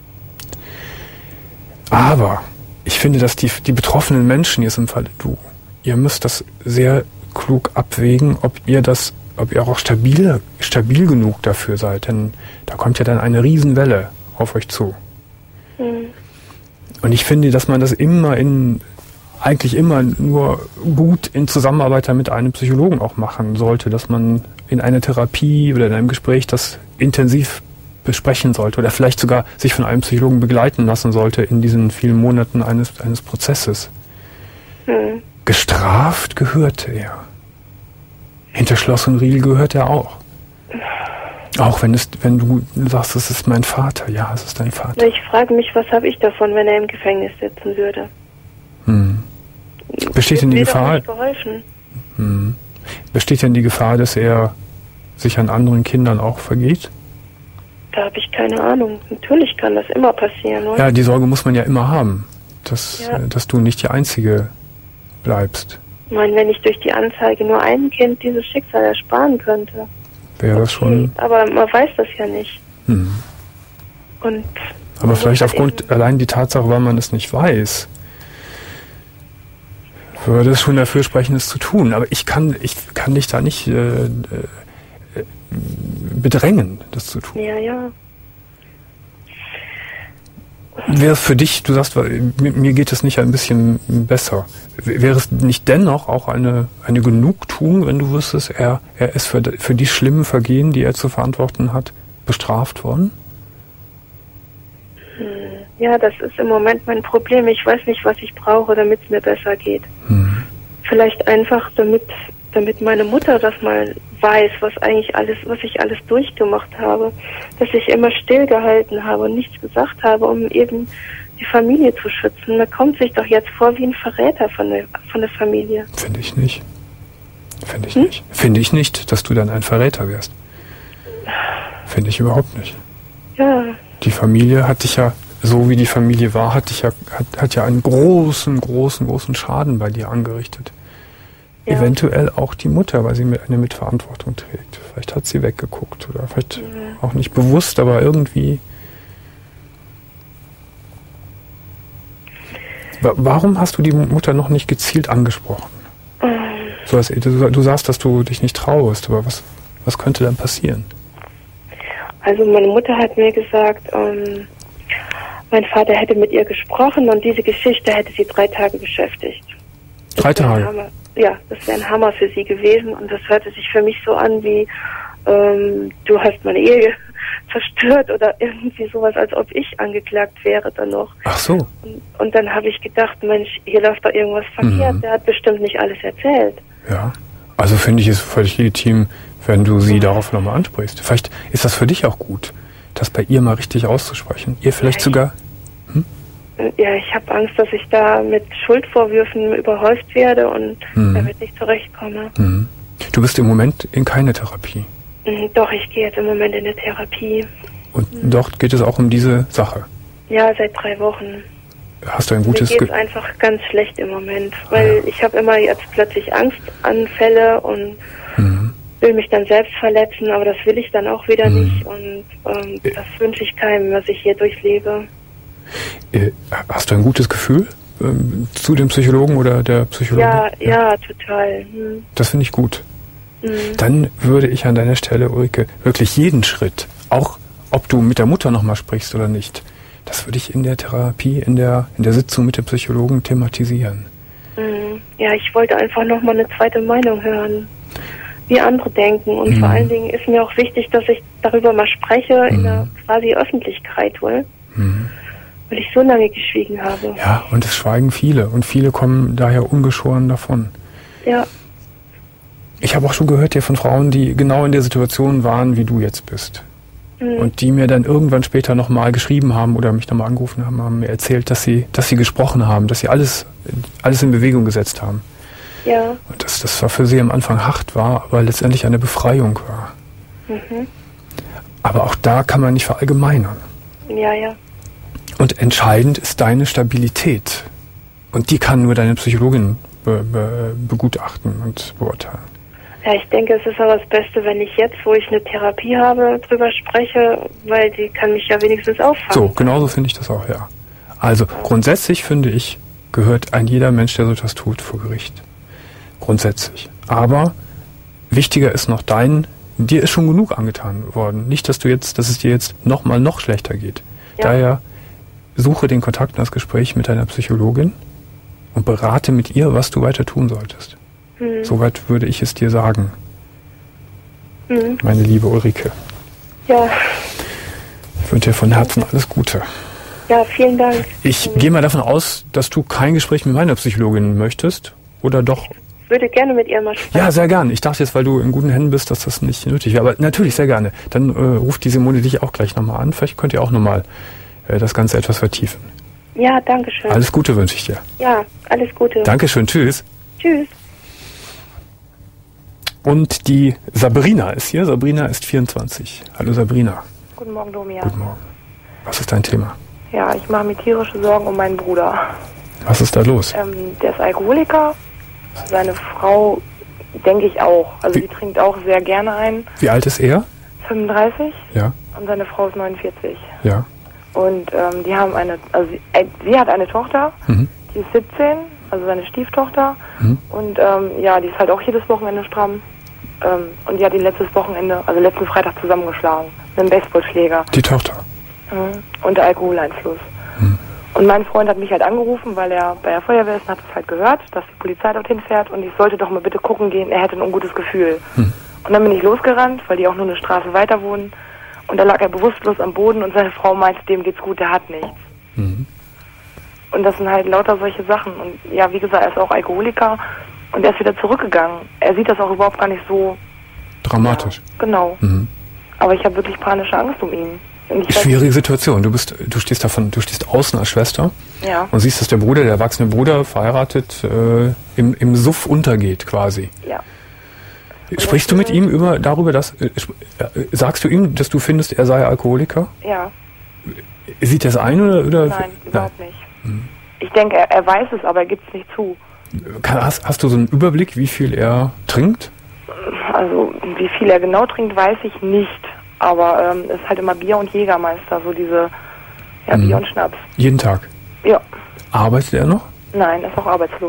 Aber ich finde, dass die, die betroffenen Menschen, jetzt im Falle du, ihr müsst das sehr klug abwägen, ob ihr das, ob ihr auch stabil, stabil genug dafür seid, denn da kommt ja dann eine Riesenwelle auf euch zu. Mhm. Und ich finde, dass man das immer in, eigentlich immer nur gut in Zusammenarbeit mit einem Psychologen auch machen sollte, dass man in einer Therapie oder in einem Gespräch das intensiv besprechen sollte oder vielleicht sogar sich von einem Psychologen begleiten lassen sollte in diesen vielen Monaten eines, eines Prozesses. Mhm. Gestraft gehörte er. Hinter Schloss und Riegel gehört er auch. Auch wenn es, wenn du sagst, es ist mein Vater. Ja, es ist dein Vater. Ich frage mich, was habe ich davon, wenn er im Gefängnis sitzen würde? Hm. Besteht denn die Mir doch Gefahr? nicht geholfen. Hm. Besteht denn die Gefahr, dass er sich an anderen Kindern auch vergeht? Da habe ich keine Ahnung. Natürlich kann das immer passieren, oder? Ja, die Sorge muss man ja immer haben, dass, Ja. äh, dass du nicht die Einzige bleibst. Ich meine, wenn ich durch die Anzeige nur einem Kind dieses Schicksal ersparen könnte. Wäre das schon. Aber man weiß das ja nicht. Hm. Und Aber man vielleicht muss halt aufgrund eben- allein die Tatsache, weil man es nicht weiß, würde es schon dafür sprechen, es zu tun. Aber ich kann, ich kann dich da nicht äh, äh, bedrängen, das zu tun. Ja, ja. Wäre es für dich, du sagst, weil mir, mir geht es nicht ein bisschen besser. W- Wäre es nicht dennoch auch eine, eine Genugtuung, wenn du wüsstest, er, er ist für, für die schlimmen Vergehen, die er zu verantworten hat, bestraft worden? Ja, das ist im Moment mein Problem. Ich weiß nicht, was ich brauche, damit es mir besser geht. Hm. Vielleicht einfach, damit, damit meine Mutter das mal weiß, was eigentlich alles, was ich alles durchgemacht habe, dass ich immer stillgehalten habe und nichts gesagt habe, um eben die Familie zu schützen. Man kommt sich doch jetzt vor wie ein Verräter von der, von der Familie. Finde ich nicht. Finde ich Hm? nicht. Finde ich nicht, dass du dann ein Verräter wärst. Finde ich überhaupt nicht. Ja, Die Familie hat dich ja, so wie die Familie war, hat dich ja, hat, hat ja einen großen, großen, großen Schaden bei dir angerichtet. Ja. Eventuell auch die Mutter, weil sie mit eine Mitverantwortung trägt. Vielleicht hat sie weggeguckt oder vielleicht auch nicht bewusst, aber irgendwie. Wa- Warum hast du die Mutter noch nicht gezielt angesprochen? So, als, du, du sagst, dass du dich nicht traust, aber was, was könnte dann passieren? Also meine Mutter hat mir gesagt, ähm, mein Vater hätte mit ihr gesprochen und diese Geschichte hätte sie drei Tage beschäftigt. Drei Tage? Ja, das wäre ein Hammer für sie gewesen und das hörte sich für mich so an wie, ähm, du hast meine Ehe zerstört oder irgendwie sowas, als ob ich angeklagt wäre dann noch. Ach so. Und, und dann habe ich gedacht, Mensch, hier läuft doch irgendwas verkehrt, Mhm. der hat bestimmt nicht alles erzählt. Ja, also finde ich es völlig legitim, wenn du sie darauf nochmal ansprichst. Vielleicht ist das für dich auch gut, das bei ihr mal richtig auszusprechen. Ihr vielleicht Ja, sogar... Ja, ich habe Angst, dass ich da mit Schuldvorwürfen überhäuft werde und Mhm. damit nicht zurechtkomme. Mhm. Du bist im Moment in keine Therapie. Mhm, Doch, ich gehe jetzt im Moment in eine Therapie. Und dort geht es auch um diese Sache. Ja, seit drei Wochen. Hast du ein Mir gutes geht es Gefühl? einfach ganz schlecht im Moment, weil ich habe immer jetzt plötzlich Angstanfälle und Mhm. will mich dann selbst verletzen, aber das will ich dann auch wieder Mhm. nicht und ähm, das wünsche ich keinem, was ich hier durchlebe. Äh, Hast du ein gutes Gefühl ähm, zu dem Psychologen oder der Psychologin? Ja, ja, total. Hm. Das finde ich gut. Mhm. Dann würde ich an deiner Stelle, Ulrike, wirklich jeden Schritt, auch ob du mit der Mutter nochmal sprichst oder nicht, das würde ich in der Therapie, in der, in der Sitzung mit dem Psychologen thematisieren. Mhm. Ja, ich wollte einfach nochmal eine zweite Meinung hören, wie andere denken. Und Mhm. vor allen Dingen ist mir auch wichtig, dass ich darüber mal spreche in Mhm. der quasi Öffentlichkeit wohl, Mhm. weil ich so lange geschwiegen habe. Ja, und es schweigen viele und viele kommen daher ungeschoren davon. Ja, Ich habe auch schon gehört hier von Frauen, die genau in der Situation waren, wie du jetzt bist. mhm. Und die mir dann irgendwann später nochmal geschrieben haben oder mich nochmal angerufen haben, haben mir erzählt, dass sie, dass sie gesprochen haben, dass sie alles, alles in Bewegung gesetzt haben. ja, Und dass das zwar für sie am Anfang hart war, aber letztendlich eine Befreiung war. mhm. Aber auch da kann man nicht verallgemeinern. ja, ja. Und entscheidend ist deine Stabilität. Und die kann nur deine Psychologin be, be, begutachten und beurteilen. Ja, ich denke, es ist aber das Beste, wenn ich jetzt, wo ich eine Therapie habe, drüber spreche, weil die kann mich ja wenigstens auffangen. So, genauso finde ich das auch, ja. Also grundsätzlich finde ich, gehört ein jeder Mensch, der so etwas tut, vor Gericht. Grundsätzlich. Aber wichtiger ist noch dein, dir ist schon genug angetan worden. Nicht, dass du jetzt, dass es dir jetzt noch mal noch schlechter geht. Ja. Daher suche den Kontakt und das Gespräch mit deiner Psychologin und berate mit ihr, was du weiter tun solltest. Mhm. Soweit würde ich es dir sagen, Mhm. meine liebe Ulrike. Ja, Ich wünsche dir von Herzen alles Gute. ja, vielen Dank. Ich gehe mal davon aus, dass du kein Gespräch mit meiner Psychologin möchtest. Oder doch? Ich würde gerne mit ihr mal sprechen. Ja, sehr gerne. Ich dachte jetzt, weil du in guten Händen bist, dass das nicht nötig wäre. Aber natürlich, sehr gerne. Dann äh, ruft die Simone dich auch gleich nochmal an. Vielleicht könnt ihr auch nochmal äh, das Ganze etwas vertiefen. Ja, danke schön. Alles Gute wünsche ich dir. Ja, alles Gute. Dankeschön, tschüss. Tschüss. Und die Sabrina ist hier. Sabrina ist vierundzwanzig. Hallo Sabrina. Guten Morgen, Domia. Guten Morgen. Was ist dein Thema? Ja, ich mache mir tierische Sorgen um meinen Bruder. Was ist da los? Ähm, der ist Alkoholiker. Seine Frau, denke ich auch. Also Wie- die trinkt auch sehr gerne ein. Wie alt ist er? fünfunddreißig. Ja, Und seine Frau ist neunundvierzig. ja. Und ähm, die haben eine, also sie, äh, sie hat eine Tochter, Mhm. die ist siebzehn, also seine Stieftochter. Mhm. Und ähm, ja, die ist halt auch jedes Wochenende stramm. Ähm, und die hat ihn letztes Wochenende, also letzten Freitag zusammengeschlagen. Mit einem Baseballschläger. Die Tochter. Mhm. Unter Alkoholeinfluss. Mhm. Und mein Freund hat mich halt angerufen, weil er bei der Feuerwehr ist und hat es halt gehört, dass die Polizei dorthin fährt und ich sollte doch mal bitte gucken gehen, er hätte ein ungutes Gefühl. Mhm. Und dann bin ich losgerannt, weil die auch nur eine Straße weiter wohnen. Und da lag er bewusstlos am Boden und seine Frau meinte, dem geht's gut, der hat nichts. Mhm. Und das sind halt lauter solche Sachen. Und ja, wie gesagt, er ist auch Alkoholiker und er ist wieder zurückgegangen. Er sieht das auch überhaupt gar nicht so. Dramatisch. Ja, genau. Mhm. Aber ich habe wirklich panische Angst um ihn. Und ich weiß- Schwierige Situation. Du bist, du stehst davon, du stehst außen als Schwester Ja, und siehst, dass der Bruder, der erwachsene Bruder, verheiratet, äh, im, im Suff untergeht quasi. ja. Sprichst du mit ihm über darüber, dass äh, sp- äh, sagst du ihm, dass du findest, er sei Alkoholiker? Ja. Sieht er es ein oder oder? Nein, überhaupt nicht. Ich denke, er, er weiß es, aber er gibt es nicht zu. Kann, hast, hast du so einen Überblick, wie viel er trinkt? Also, wie viel er genau trinkt, weiß ich nicht. Aber ähm, es ist halt immer Bier und Jägermeister, so diese, ja, Mhm. Bier und Schnaps. Jeden Tag. Ja, Arbeitet er noch? nein, er ist auch arbeitslos.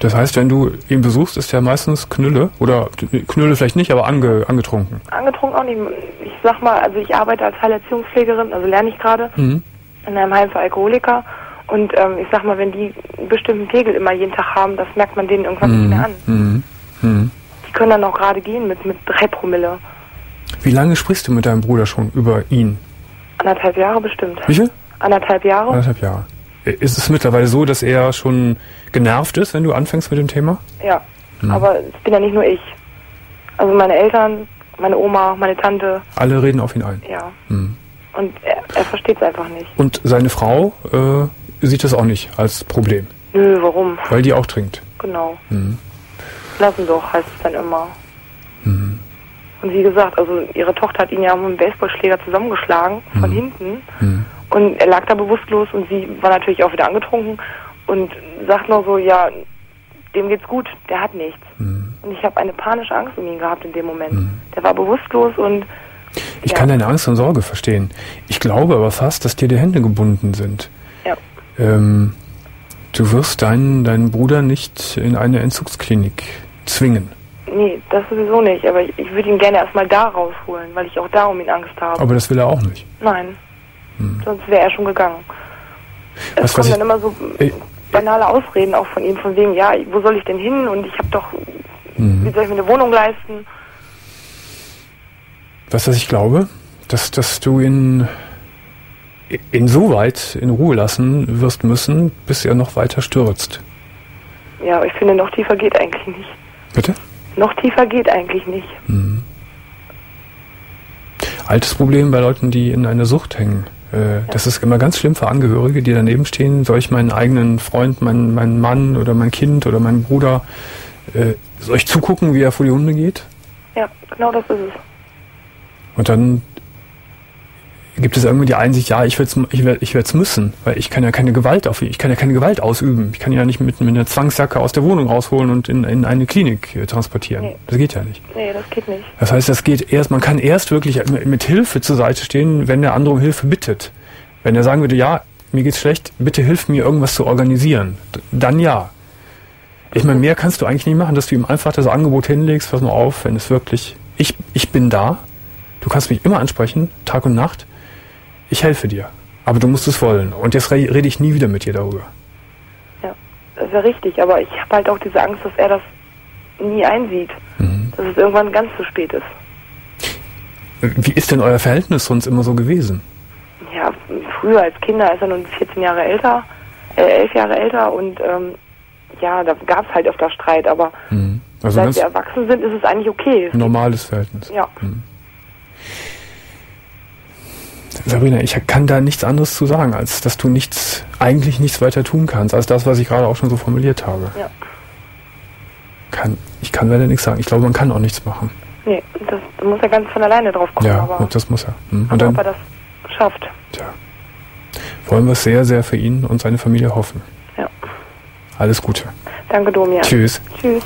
Das heißt, wenn du ihn besuchst, ist er meistens Knülle? Oder Knülle vielleicht nicht, aber ange, angetrunken? Angetrunken auch nicht. Ich sag mal, also ich arbeite als Heilerziehungspflegerin, also lerne ich gerade Mhm. in einem Heim für Alkoholiker. Und ähm, ich sag mal, wenn die einen bestimmten Pegel immer jeden Tag haben, das merkt man denen irgendwann nicht mehr an. Mhm. Mhm. Die können dann auch gerade gehen mit, mit drei Promille. Wie lange sprichst du mit deinem Bruder schon über ihn? Anderthalb Jahre bestimmt. Wie viel? Anderthalb Jahre. Anderthalb Jahre. Ist es mittlerweile so, dass er schon genervt ist, wenn du anfängst mit dem Thema? Ja, Mhm. aber es bin ja nicht nur ich. Also meine Eltern, meine Oma, meine Tante, Alle reden auf ihn ein. ja. Mhm. Und er, er versteht es einfach nicht. Und seine Frau äh, sieht das auch nicht als Problem, Nö, warum? weil die auch trinkt. Genau. Mhm. Lassen doch, heißt es dann immer. Mhm. Und wie gesagt, also ihre Tochter hat ihn ja mit einem Baseballschläger zusammengeschlagen, von Mhm. hinten. Mhm. Und er lag da bewusstlos und sie war natürlich auch wieder angetrunken und sagt nur so, ja, dem geht's gut, der hat nichts. Mhm. Und ich habe eine panische Angst um ihn gehabt in dem Moment. Der war bewusstlos und Ich ja. kann deine Angst und Sorge verstehen. Ich glaube aber fast, dass dir die Hände gebunden sind. Ja. Ähm, du wirst deinen, deinen Bruder nicht in eine Entzugsklinik zwingen. Nee, das sowieso nicht. Aber ich, ich würde ihn gerne erstmal da rausholen, weil ich auch da um ihn Angst habe. Aber das will er auch nicht. Nein. Hm. Sonst wäre er schon gegangen. Es Was, was kommen ich- dann immer so Ey. banale Ausreden auch von ihm, von wegen, ja, wo soll ich denn hin? Und ich habe doch, Mhm. wie soll ich mir eine Wohnung leisten? Weißt du, was ich glaube? Dass, dass du ihn insoweit in Ruhe lassen wirst müssen, bis er noch weiter stürzt. Ja, aber ich finde, noch tiefer geht eigentlich nicht. Bitte? Noch tiefer geht eigentlich nicht. Mhm. Altes Problem bei Leuten, die in einer Sucht hängen. Äh, Das ist immer ganz schlimm für Angehörige, die daneben stehen. Soll ich meinen eigenen Freund, meinen, meinen Mann oder mein Kind oder meinen Bruder, äh, soll ich zugucken, wie er vor die Hunde geht? Ja, genau das ist es. Und dann gibt es irgendwie die Einsicht, ja, ich werde es ich werd, ich werd's müssen, weil ich kann ja keine Gewalt auf ihn, ich kann ja keine Gewalt ausüben. Ich kann ihn ja nicht mit, mit einer Zwangsjacke aus der Wohnung rausholen und in, in eine Klinik äh, transportieren. Nee. Das geht ja nicht. Nee, das geht nicht. Das heißt, das geht erst, man kann erst wirklich mit, mit Hilfe zur Seite stehen, wenn der andere um Hilfe bittet. Wenn er sagen würde, ja, mir geht's schlecht, bitte hilf mir, irgendwas zu organisieren. D- Dann ja. Ich meine, mehr kannst du eigentlich nicht machen, dass du ihm einfach das Angebot hinlegst, pass mal auf, wenn es wirklich, ich, ich bin da, du kannst mich immer ansprechen, Tag und Nacht, ich helfe dir. Aber du musst es wollen. Und jetzt re- rede ich nie wieder mit dir darüber. Ja, das ist ja richtig. Aber ich habe halt auch diese Angst, dass er das nie einsieht. Mhm. Dass es irgendwann ganz zu spät ist. Wie ist denn euer Verhältnis sonst immer so gewesen? Ja, früher als Kinder ist er nun vierzehn Jahre älter, äh, elf Jahre älter und ähm, ja, da gab es halt öfter Streit, aber Mhm. Also seit ganz wir erwachsen sind, ist es eigentlich okay. Es normales Verhältnis. gibt- Ja, Sabrina, ich kann da nichts anderes zu sagen, als dass du nichts, eigentlich nichts weiter tun kannst, als das, was ich gerade auch schon so formuliert habe. ja. Kann, ich kann leider nichts sagen. Ich glaube, man kann auch nichts machen. Nee, das da muss er ganz von alleine drauf kommen, Ja, aber, und das muss er. Hm. Und aber ob er dann das schafft. tja, wollen wir es sehr, sehr für ihn und seine Familie hoffen. Ja. Alles Gute. Danke, Domian. Tschüss. Tschüss.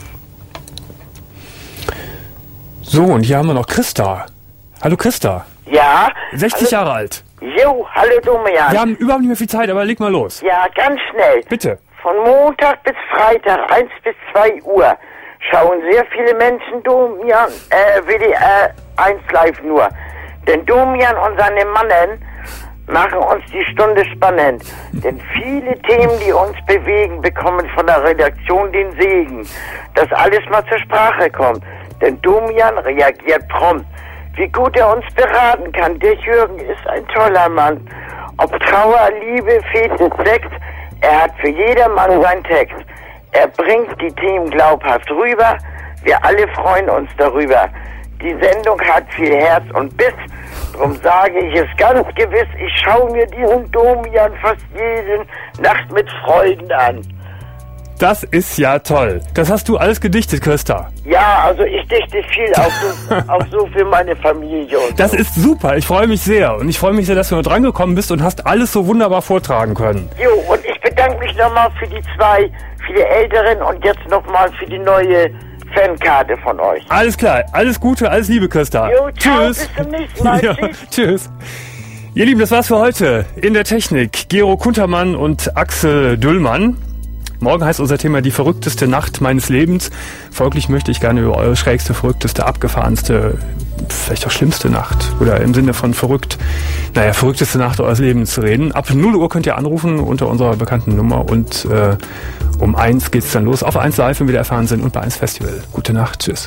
So, und hier haben wir noch Christa. Hallo Christa. Ja, sechzig Jahre alt. jo, hallo Domian. Wir haben überhaupt nicht mehr viel Zeit, aber leg mal los. Ja, ganz schnell. Bitte. Von Montag bis Freitag, eins bis zwei Uhr, schauen sehr viele Menschen Domian, äh, W D R eins live nur. Denn Domian und seine Mannen machen uns die Stunde spannend. Denn viele Themen, die uns bewegen, bekommen von der Redaktion den Segen, dass alles mal zur Sprache kommt. Denn Domian reagiert prompt. Wie gut er uns beraten kann. Der Jürgen ist ein toller Mann. Ob Trauer, Liebe, Fete, Sex, er hat für jedermann seinen Text. Er bringt die Themen glaubhaft rüber. Wir alle freuen uns darüber. Die Sendung hat viel Herz und Biss. Drum sage ich es ganz gewiss, ich schaue mir diesen Domian fast jede Nacht mit Freuden an. Das ist ja toll. Das hast du alles gedichtet, Christa. Ja, also ich dichte viel auch so, auch so für meine Familie. Und Das so. ist super. Ich freue mich sehr. Und ich freue mich sehr, dass du noch drangekommen bist und hast alles so wunderbar vortragen können. Jo, und ich bedanke mich nochmal für die zwei, für die Älteren und jetzt nochmal für die neue Fankarte von euch. Alles klar. Alles Gute, alles Liebe, Christa. Jo, ciao, Tschüss. bis zum nächsten Mal. Ja, Tschüss. tschüss. Ihr Lieben, das war's für heute. In der Technik Gero Kuntermann und Axel Düllmann. Morgen heißt unser Thema die verrückteste Nacht meines Lebens. Folglich möchte ich gerne über eure schrägste, verrückteste, abgefahrenste, vielleicht auch schlimmste Nacht oder im Sinne von verrückt, naja, verrückteste Nacht eures Lebens reden. Ab null Uhr könnt ihr anrufen unter unserer bekannten Nummer und äh, um eins geht's dann los auf eins Live, wenn wir da erfahren sind und bei eins Festival. Gute Nacht, tschüss.